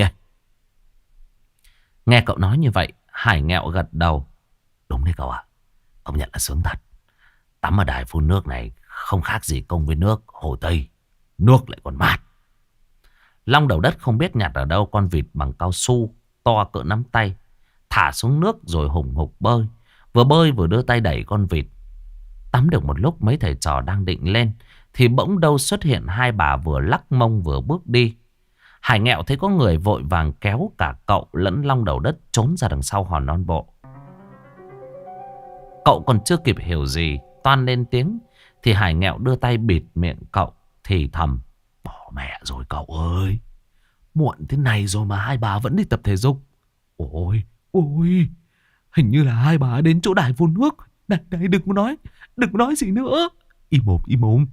Nghe cậu nói như vậy, Hải Nghẹo gật đầu. Đúng đấy cậu ạ, công nhận là sướng thật. Tắm ở đài phun nước này không khác gì công viên nước Hồ Tây. Nước lại còn mát. Long Đầu Đất không biết nhặt ở đâu con vịt bằng cao su to cỡ nắm tay. Thả xuống nước rồi hùng hục bơi. Vừa bơi vừa đưa tay đẩy con vịt. Tắm được một lúc mấy thầy trò đang định lên thì bỗng đâu xuất hiện hai bà vừa lắc mông vừa bước đi. Hải Nghẹo thấy có người vội vàng kéo cả cậu lẫn Long Đầu Đất trốn ra đằng sau hòn non bộ. Cậu còn chưa kịp hiểu gì toan lên tiếng thì Hải Nghẹo đưa tay bịt miệng cậu thì thầm. Bỏ mẹ rồi cậu ơi, muộn thế này rồi mà hai bà vẫn đi tập thể dục. Ôi, ôi, hình như là hai bà đến chỗ đài phun nước. Này, này, đừng có nói gì nữa. Im mồm, im mồm.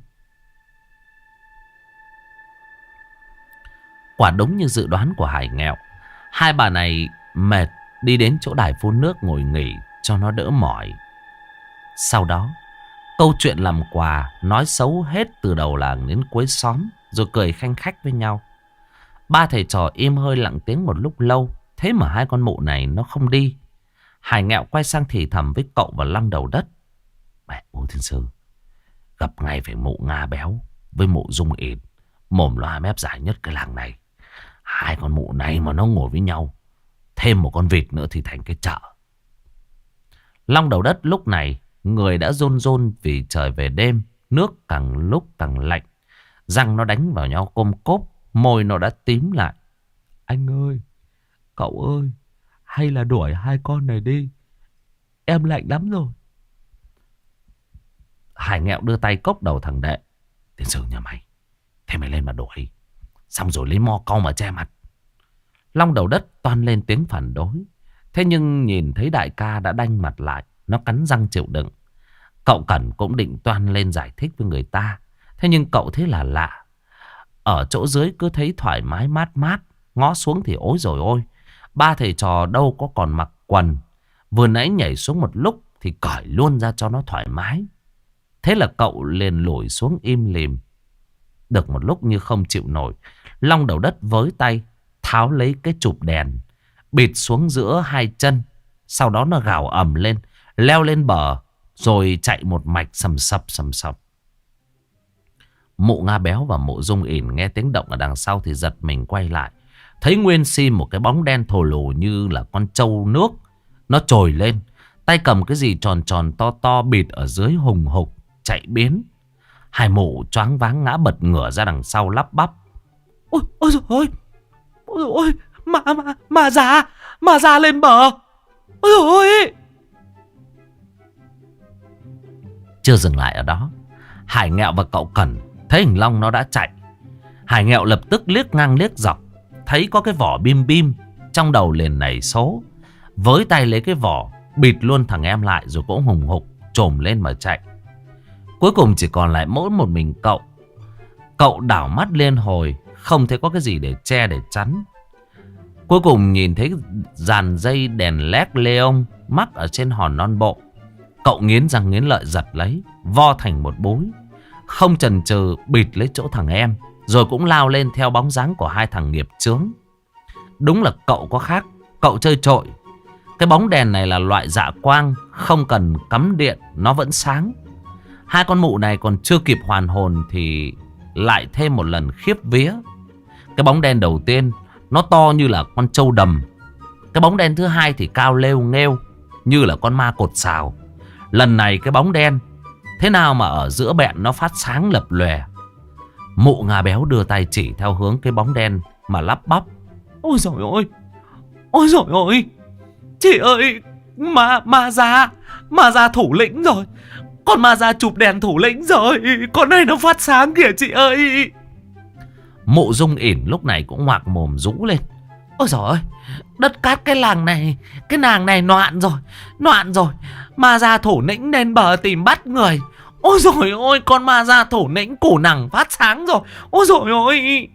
Quả đúng như dự đoán của Hải Nghẹo. Hai bà này mệt đi đến chỗ đài phun nước ngồi nghỉ cho nó đỡ mỏi. Sau đó, câu chuyện làm quà nói xấu hết từ đầu làng đến cuối xóm rồi cười khanh khách với nhau. Ba thầy trò im hơi lặng tiếng một lúc lâu. Thế mà hai con mụ này nó không đi. Hải Nghẹo quay sang thì thầm với cậu và Long Đầu Đất. Mẹ Ô Thiên Sư, gặp ngay phải mụ Nga Béo với mụ Dung Ịn, mồm loa mép dài nhất cái làng này. Hai con mụ này mà nó ngồi với nhau, thêm một con vịt nữa thì thành cái chợ. Long Đầu Đất lúc này người đã rôn rôn vì trời về đêm, nước càng lúc càng lạnh. Răng nó đánh vào nhau côm cốp, môi nó đã tím lại. Anh ơi, cậu ơi, hay là đuổi hai con này đi, em lạnh lắm rồi. Hải Nghẹo đưa tay cốc đầu thằng Đệ. Tiên sư nhà mày, thế mày lên mà đuổi, xong rồi lấy mo cau mà che mặt. Long Đầu Đất toan lên tiếng phản đối. Thế nhưng nhìn thấy đại ca đã đanh mặt lại, nó cắn răng chịu đựng. Cậu Cẩn cũng định toan lên giải thích với người ta. Thế nhưng cậu thấy là lạ. Ở chỗ dưới cứ thấy thoải mái mát mát, ngó xuống thì ối rồi ôi, ba thầy trò đâu có còn mặc quần. Vừa nãy nhảy xuống một lúc thì cởi luôn ra cho nó thoải mái. Thế là cậu liền lủi xuống im lìm. Được một lúc như không chịu nổi, Long Đầu Đất với tay tháo lấy cái chụp đèn, bịt xuống giữa hai chân. Sau đó nó gào ầm lên, leo lên bờ, rồi chạy một mạch sầm sập sầm sập. Mụ Nga Béo và mụ Dung Ịn nghe tiếng động ở đằng sau thì giật mình quay lại. Thấy nguyên si một cái bóng đen thồ lù như là con trâu nước. Nó trồi lên, tay cầm cái gì tròn tròn to to bịt ở dưới hùng hục, chạy biến. Hai mụ choáng váng ngã bật ngửa ra đằng sau lắp bắp. Ôi, ôi dồi ôi, ôi dồi ôi, mà già lên bờ. Ôi dồi ôi. Chưa dừng lại ở đó, Hải Nghẹo và cậu Cẩn thấy hình long nó đã chạy. Hải Nghẹo lập tức liếc ngang liếc dọc, thấy có cái vỏ bim bim, trong đầu liền nảy số. Với tay lấy cái vỏ bịt luôn thằng em lại, rồi cũng hùng hục trồm lên mà chạy. Cuối cùng chỉ còn lại mỗi một mình cậu. Cậu đảo mắt liên hồi, không thấy có cái gì để che để chắn. Cuối cùng nhìn thấy dàn dây đèn led neon mắc ở trên hòn non bộ. Cậu nghiến răng nghiến lợi giật lấy, vo thành một búi, không chần chừ bịt lấy chỗ thằng em, rồi cũng lao lên theo bóng dáng của hai thằng nghiệp chướng. Đúng là cậu có khác, cậu chơi trội. Cái bóng đèn này là loại dạ quang, không cần cắm điện nó vẫn sáng. Hai con mụ này còn chưa kịp hoàn hồn thì lại thêm một lần khiếp vía. Cái bóng đen đầu tiên nó to như là con trâu đầm. Cái bóng đen thứ hai thì cao lêu nghêu như là con ma cột sào. Lần này cái bóng đen thế nào mà ở giữa bẹn nó phát sáng lập lòe. Mụ Nga Béo đưa tay chỉ theo hướng cái bóng đen mà lắp bắp. Ôi dồi ôi, ôi dồi ôi, chị ơi, ma già thủ lĩnh rồi. Con ma già chụp đèn thủ lĩnh rồi. Con này nó phát sáng kìa chị ơi. Mụ Dung Ịn lúc này cũng ngoạc mồm rú lên. Ôi dồi ôi, đất cát cái làng này, cái nàng này noạn rồi. Ma già thủ lĩnh lên bờ tìm bắt người. Ôi dồi ôi, con ma da thủ lĩnh củ nằng phát sáng rồi. Ôi dồi ôi.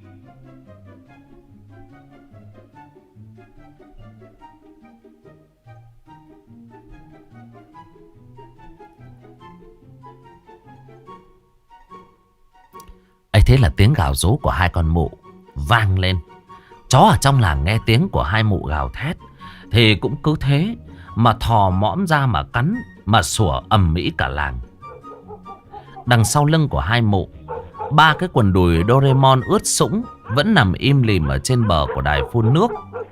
ấy thế là tiếng gào rú của hai con mụ vang lên. Chó ở trong làng nghe tiếng của hai mụ gào thét thì cũng cứ thế mà thò mõm ra mà cắn, mà sủa ầm ĩ cả làng. Đằng sau lưng của hai mụ, ba cái quần đùi Doraemon ướt sũng vẫn nằm im lìm ở trên bờ của đài phun nước.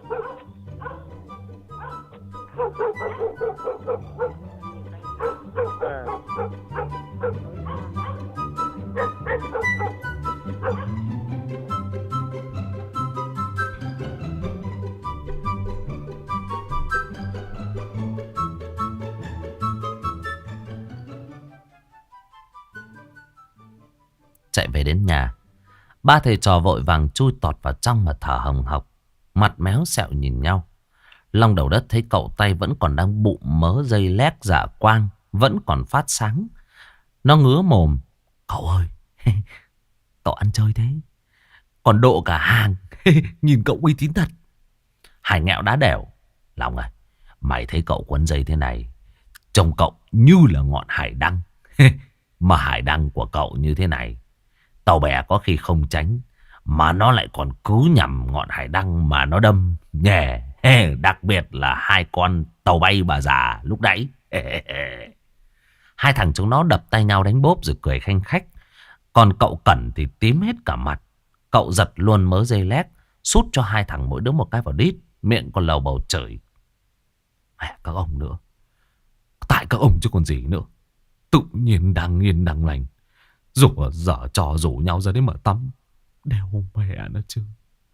Chạy về đến nhà, ba thầy trò vội vàng chui tọt vào trong mà thở hồng hộc, mặt méo xẹo nhìn nhau. Long Đầu Đất thấy cậu tay vẫn còn đang bụng mớ dây lét dạ quang, vẫn còn phát sáng. Nó ngứa mồm. Cậu ơi, cậu ăn chơi thế, còn độ cả hàng. Nhìn cậu uy tín thật. Hải nghẹo đá đẻo. Long ơi, mày thấy cậu quấn dây thế này, trông cậu như là ngọn hải đăng. Mà hải đăng của cậu như thế này, tàu bè có khi không tránh, mà nó lại còn cứ nhằm ngọn hải đăng mà nó đâm nhè. Đặc biệt là hai con tàu bay bà già lúc nãy. Hai thằng chúng nó đập tay nhau đánh bốp rồi cười khanh khách. Còn cậu Cẩn thì tím hết cả mặt. Cậu giật luôn mớ dây lét, sút cho hai thằng mỗi đứa một cái vào đít, miệng còn lầu bầu chửi. Mẹ các ông nữa, tại các ông chứ còn gì nữa. Tự nhiên đang yên đang lành, rủ dở trò rủ nhau ra đấy mở tắm. Đeo mẹ nó chứ.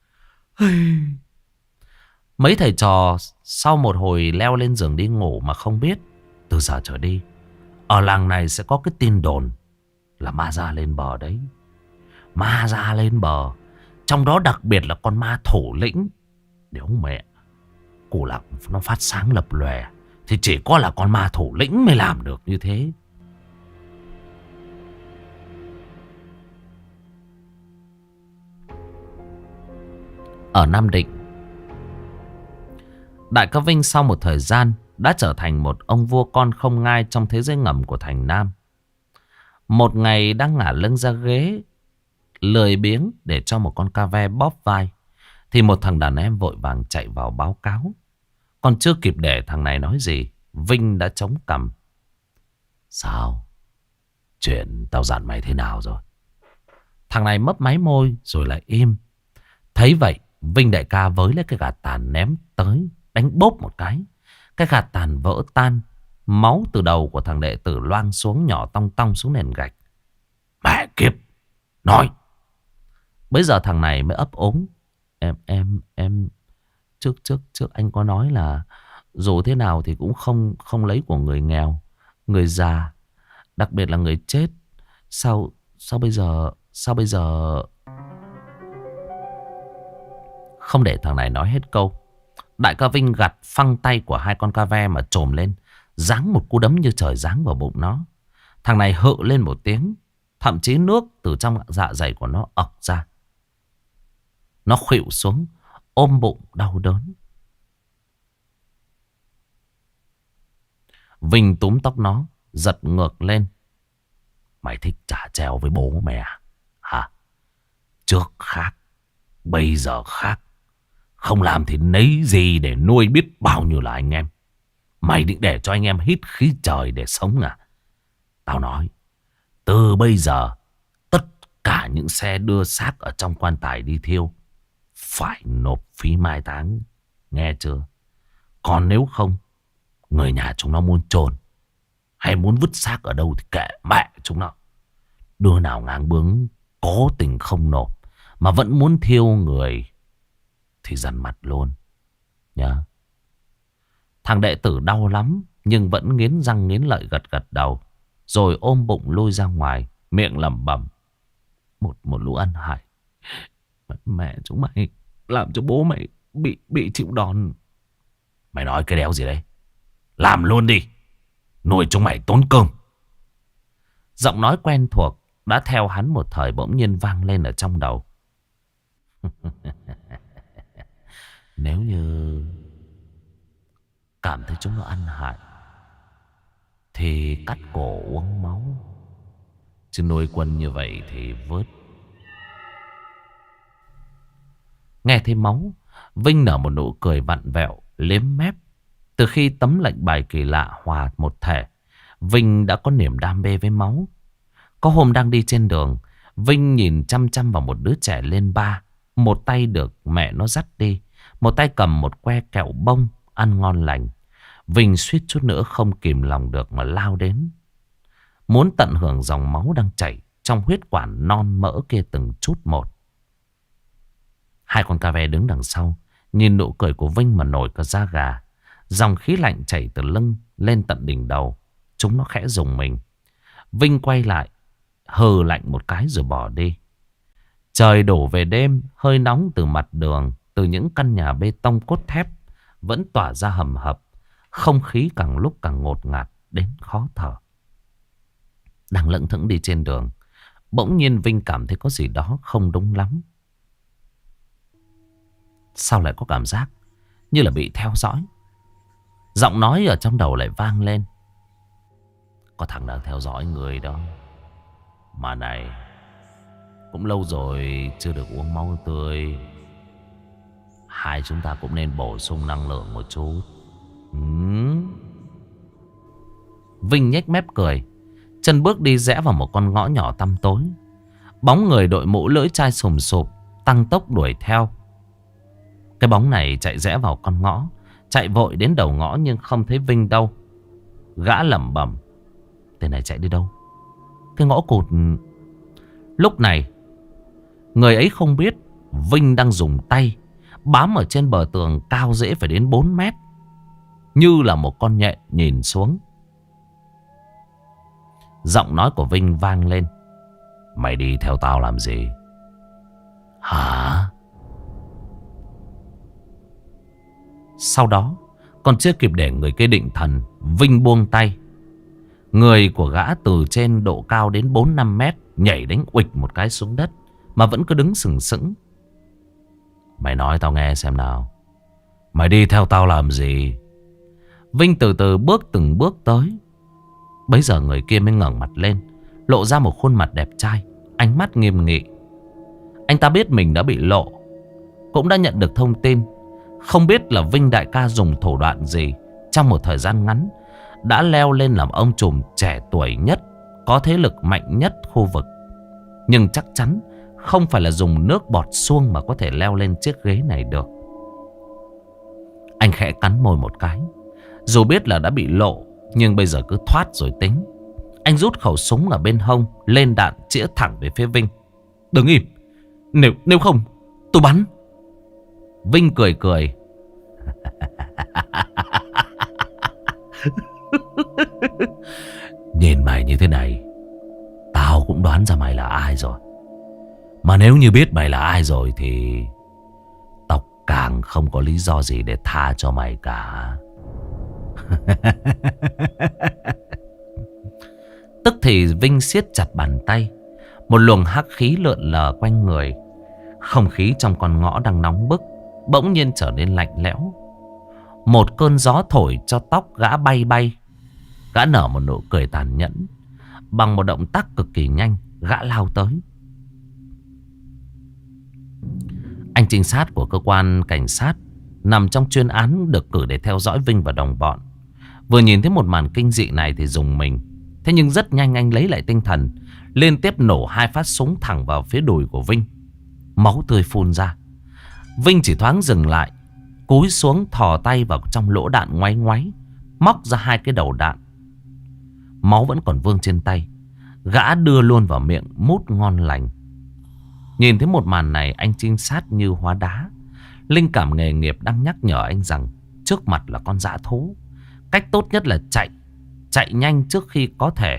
Mấy thầy trò sau một hồi leo lên giường đi ngủ mà không biết, từ giờ trở đi ở làng này sẽ có cái tin đồn là ma da lên bờ đấy. Ma da lên bờ, trong đó đặc biệt là con ma thủ lĩnh. Nếu mẹ củ lạc nó phát sáng lập lòe thì chỉ có là con ma thủ lĩnh mới làm được như thế. Ở Nam Định, Đại ca Vinh sau một thời gian đã trở thành một ông vua con không ngai trong thế giới ngầm của thành Nam. Một ngày đang ngả lưng ra ghế, lười biếng để cho một con ca ve bóp vai, thì một thằng đàn em vội vàng chạy vào báo cáo. Còn chưa kịp để thằng này nói gì, Vinh đã chống cằm. Sao? Chuyện tao dặn mày thế nào rồi? Thằng này mấp máy môi rồi lại im. Thấy vậy, Vinh đại ca với lấy cái gạt tàn ném tới, đánh bốp một cái. Cái gạt tàn vỡ tan, máu từ đầu của thằng đệ tử loang xuống nhỏ tong tong xuống nền gạch. Mẹ kiếp, nói. Bây giờ thằng này mới ấp úng. Em trước anh có nói là dù thế nào thì cũng không lấy của người nghèo, người già, đặc biệt là người chết. Sao bây giờ? Không để thằng này nói hết câu, Đại ca Vinh gặt phăng tay của hai con ca ve mà trồm lên, giáng một cú đấm như trời giáng vào bụng nó. Thằng này hự lên một tiếng, thậm chí nước từ trong dạ dày của nó ọc ra. Nó khuỵu xuống, ôm bụng đau đớn. Vinh túm tóc nó, giật ngược lên. Mày thích trả treo với bố mẹ hả? Trước khác, bây giờ khác. Không làm thì lấy gì để nuôi biết bao nhiêu là anh em. Mày định để cho anh em hít khí trời để sống à? Tao nói, từ bây giờ tất cả những xe đưa xác ở trong quan tài đi thiêu phải nộp phí mai táng, nghe chưa? Còn nếu không, người nhà chúng nó muốn chôn hay muốn vứt xác ở đâu thì kệ mẹ chúng nó. Đứa nào ngang bướng cố tình không nộp mà vẫn muốn thiêu người thì dằn mặt luôn nhá. Thằng đệ tử đau lắm nhưng vẫn nghiến răng nghiến lợi gật gật đầu, rồi ôm bụng lôi ra ngoài, miệng lẩm bẩm. Một lũ ăn hại. Mẹ chúng mày làm cho bố mày bị chịu đòn. Mày nói cái đéo gì đấy? Làm luôn đi, nuôi chúng mày tốn cơm. Giọng nói quen thuộc đã theo hắn một thời bỗng nhiên vang lên ở trong đầu. Nếu như cảm thấy chúng nó ăn hại thì cắt cổ uống máu. Chứ nuôi quân như vậy thì vớt. Nghe thấy máu, Vinh nở một nụ cười vặn vẹo, liếm mép. Từ khi tấm lệnh bài kỳ lạ hòa một thể, Vinh đã có niềm đam mê với máu. Có hôm đang đi trên đường, Vinh nhìn chăm chăm vào một đứa trẻ lên 3. Một tay được mẹ nó dắt đi, một tay cầm một que kẹo bông ăn ngon lành. Vinh suýt chút nữa không kìm lòng được mà lao đến, muốn tận hưởng dòng máu đang chảy trong huyết quản non mỡ kia từng chút một. Hai con ca ve đứng đằng sau, nhìn nụ cười của Vinh mà nổi cả da gà. Dòng khí lạnh chảy từ lưng lên tận đỉnh đầu. Chúng nó khẽ rùng mình. Vinh quay lại, hừ lạnh một cái rồi bỏ đi. Trời đổ về đêm, hơi nóng từ mặt đường, từ những căn nhà bê tông cốt thép vẫn tỏa ra hầm hập. Không khí càng lúc càng ngột ngạt đến khó thở. Đang lững thững đi trên đường, bỗng nhiên Vinh cảm thấy có gì đó không đúng lắm. Sao lại có cảm giác như là bị theo dõi? Giọng nói ở trong đầu lại vang lên. Có thằng đang theo dõi người đó. Mà này, cũng lâu rồi chưa được uống máu tươi. Hai chúng ta cũng nên bổ sung năng lượng một chút. Vinh nhếch mép cười, chân bước đi rẽ vào một con ngõ nhỏ tăm tối. Bóng người đội mũ lưỡi chai sùm sụp tăng tốc đuổi theo. Cái bóng này chạy rẽ vào con ngõ, chạy vội đến đầu ngõ nhưng không thấy Vinh đâu. Gã lẩm bẩm, tên này chạy đi đâu? Cái ngõ cụt. Lúc này, người ấy không biết Vinh đang dùng tay bám ở trên bờ tường cao dễ phải đến 4 mét, như là một con nhện nhìn xuống. Giọng nói của Vinh vang lên. Mày đi theo tao làm gì? Hả? Sau đó, còn chưa kịp để người kia định thần, Vinh buông tay. Người của gã từ trên độ cao đến 4-5 mét nhảy đánh uịch một cái xuống đất, mà vẫn cứ đứng sừng sững. Mày nói tao nghe xem nào. Mày đi theo tao làm gì? Vinh từ từ bước từng bước tới. Bấy giờ người kia mới ngẩng mặt lên, lộ ra một khuôn mặt đẹp trai, ánh mắt nghiêm nghị. Anh ta biết mình đã bị lộ, cũng đã nhận được thông tin. Không biết là Vinh đại ca dùng thủ đoạn gì, trong một thời gian ngắn đã leo lên làm ông trùm trẻ tuổi nhất, có thế lực mạnh nhất khu vực. Nhưng chắc chắn không phải là dùng nước bọt xuông mà có thể leo lên chiếc ghế này được. Anh khẽ cắn môi một cái. Dù biết là đã bị lộ, nhưng bây giờ cứ thoát rồi tính. Anh rút khẩu súng ở bên hông, lên đạn chĩa thẳng về phía Vinh. Đừng im, nếu không tôi bắn. Vinh cười cười. Nhìn mày như thế này, tao cũng đoán ra mày là ai rồi. Mà nếu như biết mày là ai rồi thì tao càng không có lý do gì để tha cho mày cả. Tức thì Vinh siết chặt bàn tay. Một luồng hắc khí lượn lờ quanh người. Không khí trong con ngõ đang nóng bức bỗng nhiên trở nên lạnh lẽo. Một cơn gió thổi cho tóc gã bay bay. Gã nở một nụ cười tàn nhẫn. Bằng một động tác cực kỳ nhanh, gã lao tới. Anh trinh sát của cơ quan cảnh sát nằm trong chuyên án được cử để theo dõi Vinh và đồng bọn. Vừa nhìn thấy một màn kinh dị này thì rùng mình. Thế nhưng rất nhanh anh lấy lại tinh thần, liên tiếp nổ 2 phát súng thẳng vào phía đùi của Vinh. Máu tươi phun ra. Vinh chỉ thoáng dừng lại, cúi xuống thò tay vào trong lỗ đạn ngoáy ngoáy, móc ra 2 cái đầu đạn. Máu vẫn còn vương trên tay. Gã đưa luôn vào miệng mút ngon lành. Nhìn thấy một màn này, anh trinh sát như hóa đá. Linh cảm nghề nghiệp đang nhắc nhở anh rằng trước mặt là con dã thú. Cách tốt nhất là chạy. Chạy nhanh trước khi có thể.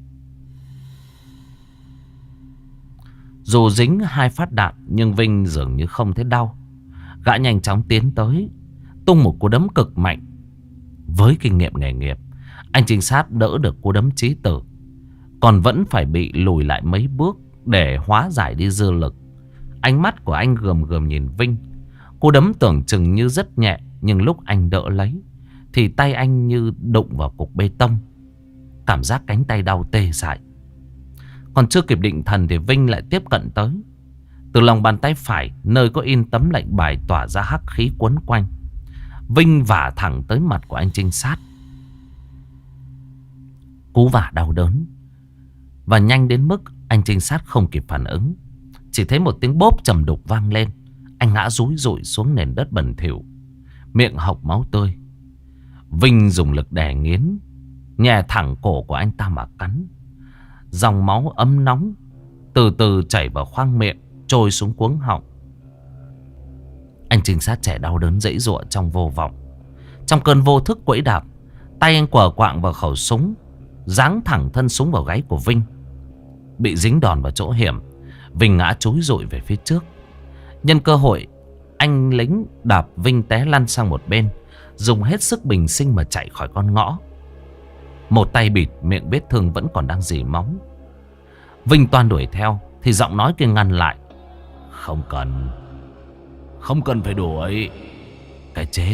Dù dính 2 phát đạn, nhưng Vinh dường như không thấy đau. Gã nhanh chóng tiến tới, tung một cú đấm cực mạnh. Với kinh nghiệm nghề nghiệp, anh trinh sát đỡ được cú đấm chí tử. còn vẫn phải bị lùi lại mấy bước để hóa giải đi dư lực. Ánh mắt của anh gườm gườm nhìn Vinh. Cú đấm tưởng chừng như rất nhẹ, nhưng lúc anh đỡ lấy thì tay anh như đụng vào cục bê tông. Cảm giác cánh tay đau tê dại. Còn chưa kịp định thần thì Vinh lại tiếp cận tới. Từ lòng bàn tay phải, nơi có in tấm lệnh bài tỏa ra hắc khí quấn quanh, Vinh vả thẳng tới mặt của anh trinh sát. Cú vả đau đớn và nhanh đến mức anh trinh sát không kịp phản ứng. Chỉ thấy một tiếng bốp trầm đục vang lên. Anh ngã rúi rụi xuống nền đất bẩn thỉu, miệng hộc máu tươi. Vinh dùng lực đè nghiến, nhè thẳng cổ của anh ta mà cắn. Dòng máu ấm nóng từ từ chảy vào khoang miệng, trôi xuống cuống họng. Anh trinh sát trẻ đau đớn giãy giụa trong vô vọng. Trong cơn vô thức quẫy đạp, tay anh quờ quạng vào khẩu súng, giáng thẳng thân súng vào gáy của Vinh. Bị dính đòn vào chỗ hiểm, Vinh ngã chúi rụi về phía trước. Nhân cơ hội, anh lính đạp Vinh té lăn sang một bên, dùng hết sức bình sinh mà chạy khỏi con ngõ. Một tay bịt miệng vết thương vẫn còn đang rỉ máu. Vinh toan đuổi theo thì giọng nói kia ngăn lại. Không cần phải đuổi. Cái chết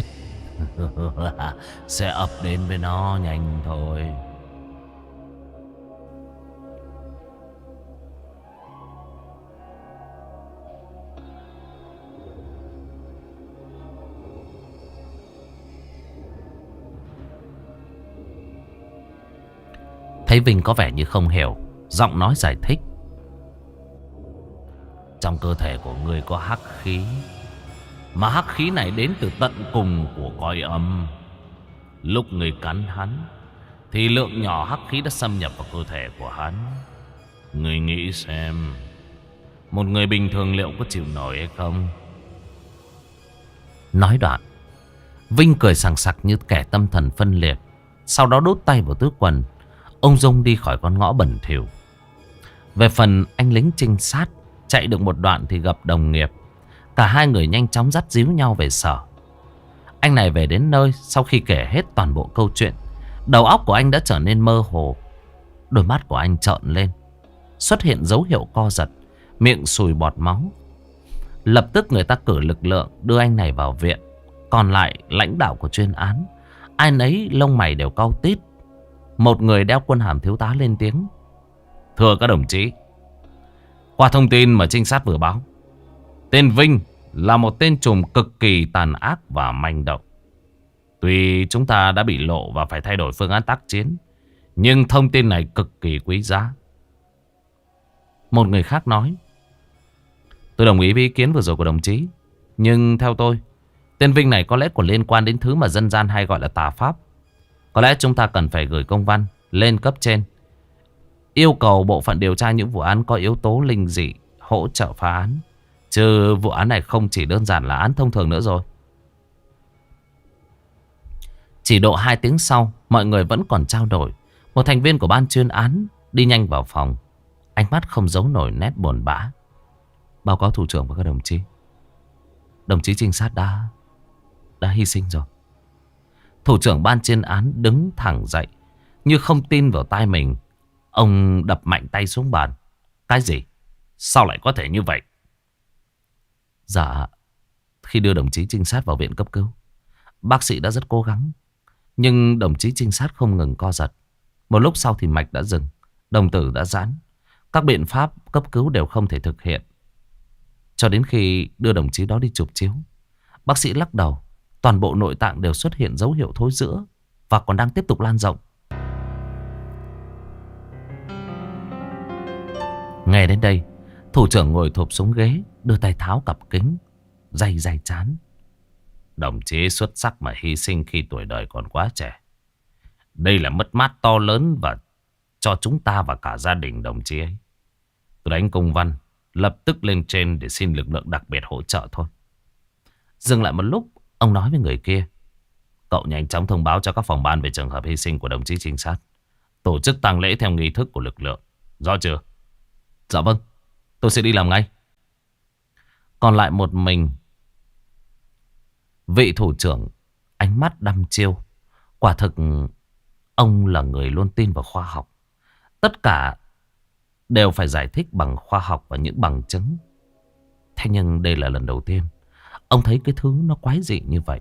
sẽ ập đến với nó nhanh thôi. Thấy Vinh có vẻ như không hiểu, giọng nói giải thích. Trong cơ thể của ngươi có hắc khí, mà hắc khí này đến từ tận cùng của cõi âm. Lúc ngươi cắn hắn thì lượng nhỏ hắc khí đã xâm nhập vào cơ thể của hắn. Ngươi nghĩ xem, một người bình thường liệu có chịu nổi hay không? Nói đoạn, Vinh cười sằng sặc như kẻ tâm thần phân liệt. Sau đó đút tay vào túi quần, ông Dung đi khỏi con ngõ bẩn thỉu. Về phần anh lính trinh sát, chạy được một đoạn thì gặp đồng nghiệp. Cả hai người nhanh chóng dắt díu nhau về sở. Anh này về đến nơi, sau khi kể hết toàn bộ câu chuyện, đầu óc của anh đã trở nên mơ hồ. Đôi mắt của anh trợn lên, xuất hiện dấu hiệu co giật, miệng sùi bọt máu. Lập tức người ta cử lực lượng đưa anh này vào viện. Còn lại lãnh đạo của chuyên án, ai nấy lông mày đều cau tít. Một người đeo quân hàm thiếu tá lên tiếng. Thưa các đồng chí, qua thông tin mà trinh sát vừa báo, tên Vinh là một tên trùm cực kỳ tàn ác và manh động. Tuy chúng ta đã bị lộ và phải thay đổi phương án tác chiến, nhưng thông tin này cực kỳ quý giá. Một người khác nói. Tôi đồng ý với ý kiến vừa rồi của đồng chí, nhưng theo tôi, tên Vinh này có lẽ còn liên quan đến thứ mà dân gian hay gọi là tà pháp. Có lẽ chúng ta cần phải gửi công văn lên cấp trên, yêu cầu bộ phận điều tra những vụ án có yếu tố linh dị hỗ trợ phá án. Chứ vụ án này không chỉ đơn giản là án thông thường nữa rồi. Chỉ độ 2 tiếng sau, mọi người vẫn còn trao đổi. Một thành viên của ban chuyên án đi nhanh vào phòng, ánh mắt không giấu nổi nét buồn bã. Báo cáo thủ trưởng và các đồng chí, đồng chí trinh sát đã hy sinh rồi. Thủ trưởng ban chuyên án đứng thẳng dậy, như không tin vào tai mình. Ông đập mạnh tay xuống bàn. Cái gì? Sao lại có thể như vậy? Dạ, khi đưa đồng chí trinh sát vào viện cấp cứu, bác sĩ đã rất cố gắng, nhưng đồng chí trinh sát không ngừng co giật. Một lúc sau thì mạch đã dừng, đồng tử đã giãn. Các biện pháp cấp cứu đều không thể thực hiện. Cho đến khi đưa đồng chí đó đi chụp chiếu, bác sĩ lắc đầu. Toàn bộ nội tạng đều xuất hiện dấu hiệu thối rữa và còn đang tiếp tục lan rộng. Nghe đến đây, thủ trưởng ngồi thụp xuống ghế, đưa tay tháo cặp kính, day day chán. Đồng chí xuất sắc mà hy sinh khi tuổi đời còn quá trẻ. Đây là mất mát to lớn và cho chúng ta và cả gia đình đồng chí ấy. Tôi đánh công văn, lập tức lên trên để xin lực lượng đặc biệt hỗ trợ thôi. Dừng lại một lúc, ông nói với người kia. Cậu nhanh chóng thông báo cho các phòng ban về trường hợp hy sinh của đồng chí trinh sát. Tổ chức tang lễ theo nghi thức của lực lượng. Rõ chưa? Dạ vâng, tôi sẽ đi làm ngay. Còn lại một mình vị thủ trưởng, ánh mắt đăm chiêu. Quả thực ông là người luôn tin vào khoa học. Tất cả đều phải giải thích bằng khoa học và những bằng chứng. Thế nhưng đây là lần đầu tiên ông thấy cái thứ nó quái dị như vậy.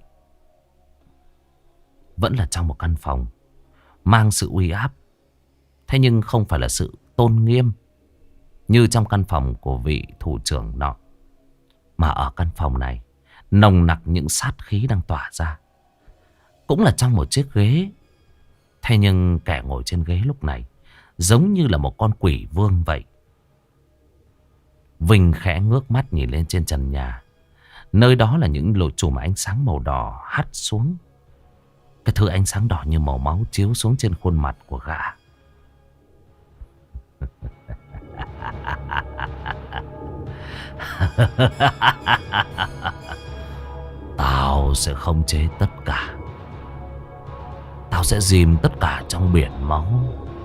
Vẫn là trong một căn phòng mang sự uy áp, thế nhưng không phải là sự tôn nghiêm như trong căn phòng của vị thủ trưởng nọ. Mà ở căn phòng này nồng nặc những sát khí đang tỏa ra. Cũng là trong một chiếc ghế. Thế nhưng kẻ ngồi trên ghế lúc này giống như là một con quỷ vương vậy. Vinh khẽ ngước mắt nhìn lên trên trần nhà. Nơi đó là những lỗ chùm ánh sáng màu đỏ hắt xuống. Cái thứ ánh sáng đỏ như màu máu chiếu xuống trên khuôn mặt của gã. Tao sẽ khống chế tất cả. Tao sẽ dìm tất cả trong biển máu.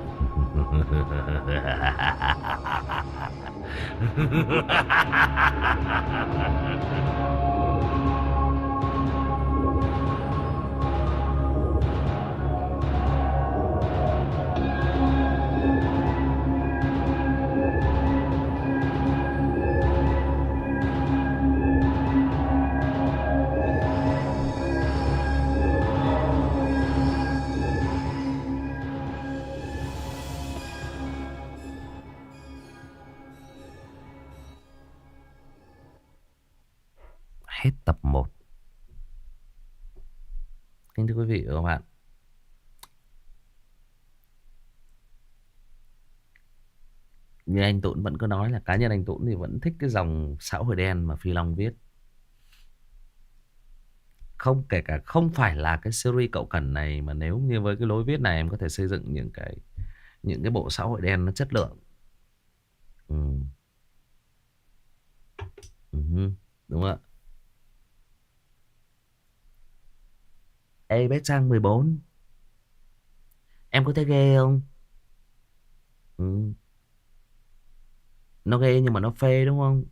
Hết tập 1. Kính thưa quý vị và các bạn, như anh Tũng vẫn cứ nói là cá nhân anh Tũng thì vẫn thích cái dòng xã hội đen mà Phi Long viết. Không, kể cả không phải là cái series Cậu Cẩn này, mà nếu như với cái lối viết này em có thể xây dựng những cái bộ xã hội đen nó chất lượng. Ừ. Ừ. Đúng ạ. Ê bé Trang 14, em có thấy ghê không? Ừ. Nó ghê nhưng mà nó phê đúng không?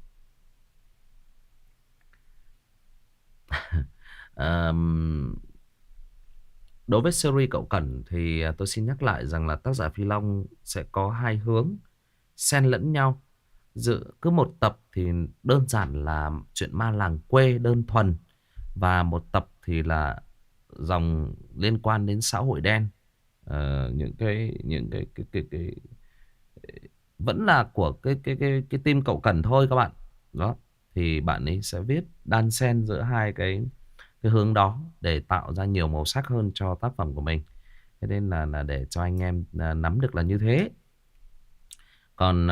Đối với series Cậu Cẩn thì tôi xin nhắc lại rằng là tác giả Phi Long sẽ có hai hướng xen lẫn nhau. Cứ một tập thì đơn giản là chuyện ma làng quê đơn thuần, và một tập thì là dòng liên quan đến xã hội đen. Những cái vẫn là của cái team Cậu Cẩn thôi các bạn. Đó, thì bạn ấy sẽ viết đan xen giữa hai cái hướng đó để tạo ra nhiều màu sắc hơn cho tác phẩm của mình. Thế nên là để cho anh em nắm được là như thế. Còn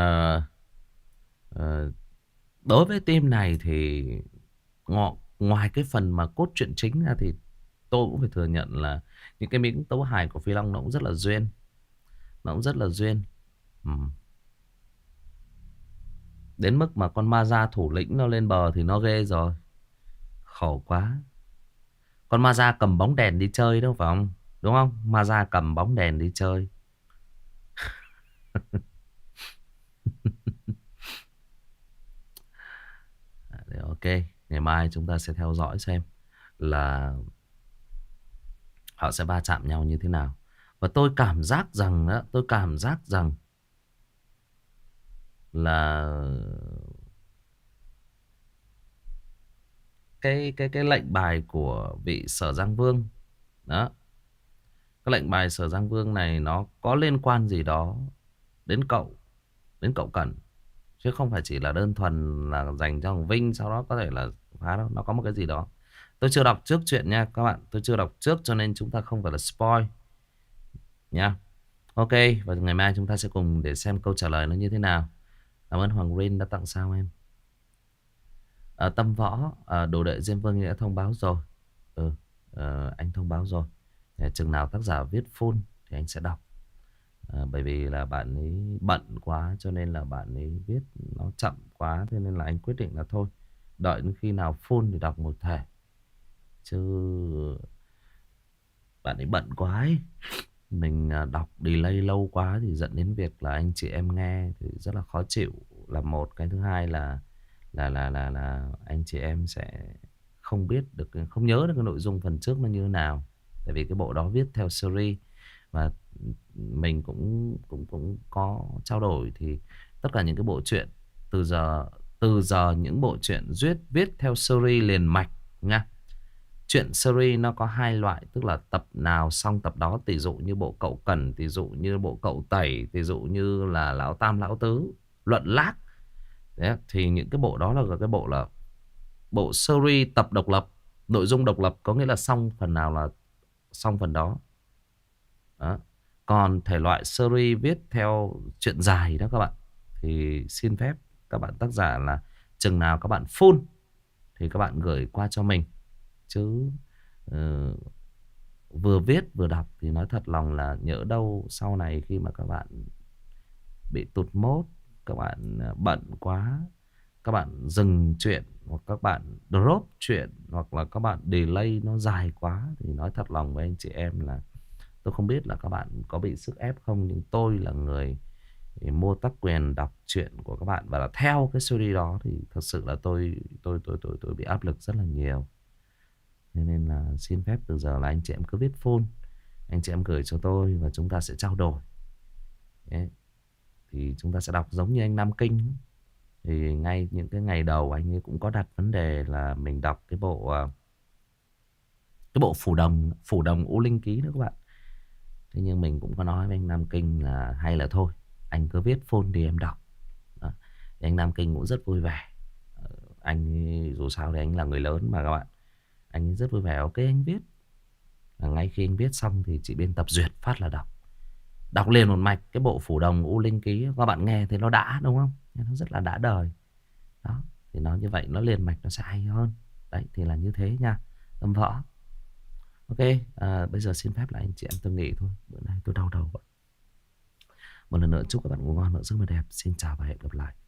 đối với team này thì ngoài cái phần mà cốt truyện chính ra thì tôi cũng phải thừa nhận là những cái miếng tấu hài của Phi Long nó cũng rất là duyên. Nó cũng rất là duyên. Đến mức mà con ma da thủ lĩnh nó lên bờ thì nó ghê rồi. Khổ quá. Con ma da cầm bóng đèn đi chơi đâu phải không? Đúng không? Ma da cầm bóng đèn đi chơi. Ok, ngày mai chúng ta sẽ theo dõi xem là họ sẽ va chạm nhau như thế nào. Và tôi cảm giác rằng đó, là cái lệnh bài của vị Sở Giang Vương đó, cái lệnh bài Sở Giang Vương này nó có liên quan gì đó đến cậu Cẩn, chứ không phải chỉ là đơn thuần là dành cho thằng Vinh sau đó có thể là phá đâu. Nó có một cái gì đó. Tôi chưa đọc trước chuyện nha các bạn, tôi chưa đọc trước cho nên chúng ta không phải là spoil nha. Ok, và ngày mai chúng ta sẽ cùng để xem câu trả lời nó như thế nào. Cảm ơn Hoàng Rin đã tặng sao em. Tâm Võ, đồ đệ Diêm Vương đã thông báo rồi. Anh thông báo rồi. Chừng nào tác giả viết full thì anh sẽ đọc. Bởi vì là bạn ấy bận quá cho nên là bạn ấy viết nó chậm quá. Thế nên là anh quyết định là thôi, đợi đến khi nào full thì đọc một thể. Chứ bạn ấy bận quá ấy. Mình đọc delay lâu quá thì dẫn đến việc là anh chị em nghe thì rất là khó chịu là một. Cái thứ hai là anh chị em sẽ không biết được, không nhớ được cái nội dung phần trước nó như thế nào. Tại vì cái bộ đó viết theo series. Và mình cũng có trao đổi thì tất cả những cái bộ truyện từ giờ từ giờ những bộ truyện viết theo series liền mạch nha. Truyện series nó có hai loại, tức là tập nào xong tập đó, tỷ dụ như bộ Cậu Cẩn, tỷ dụ như bộ Cậu Tẩy, tỷ dụ như là Lão Tam Lão Tứ, Luận Lác. Đấy, thì những cái bộ đó là cái bộ là bộ series tập độc lập, nội dung độc lập, có nghĩa là xong phần nào là xong phần đó. Đó. Còn thể loại series viết theo truyện dài đó các bạn, thì xin phép các bạn tác giả là chừng nào các bạn full thì các bạn gửi qua cho mình. Chứ ờ, vừa viết vừa đọc thì nói thật lòng là nhỡ đâu sau này khi mà các bạn bị tụt mốt, các bạn bận quá, các bạn dừng chuyện, hoặc các bạn drop chuyện, hoặc là các bạn delay nó dài quá, thì nói thật lòng với anh chị em là tôi không biết là các bạn có bị sức ép không, nhưng tôi là người mua tác quyền đọc truyện của các bạn và là theo cái series đó, thì thật sự là tôi bị áp lực rất là nhiều. Thế nên là xin phép từ giờ là anh chị em cứ viết full, anh chị em gửi cho tôi và chúng ta sẽ trao đổi. Đấy. Thì chúng ta sẽ đọc giống như anh Nam Kinh. Thì ngay những cái ngày đầu anh ấy cũng có đặt vấn đề là mình đọc cái bộ Phủ Đồng U Linh Ký đó các bạn. Thế nhưng mình cũng có nói với anh Nam Kinh là hay là thôi, anh cứ viết full đi em đọc. Đó. Thì anh Nam Kinh cũng rất vui vẻ. Anh dù sao thì anh là người lớn mà các bạn. Anh rất vui vẻ, ok anh viết. Ngay khi anh viết xong thì chị biên tập duyệt phát là đọc. Đọc liền một mạch cái bộ Phủ Đồng U Linh Ký. Các bạn nghe thì nó đã đúng không? Nó rất là đã đời. Đó. Thì nó như vậy nó liền mạch nó sẽ hay hơn. Đấy thì là như thế nha. Tâm võ. Ok, bây giờ xin phép là anh chị em tôi nghỉ thôi. Bữa nay tôi đau đầu. Một lần nữa chúc các bạn ngủ ngon, mơ giấc mơ đẹp. Xin chào và hẹn gặp lại.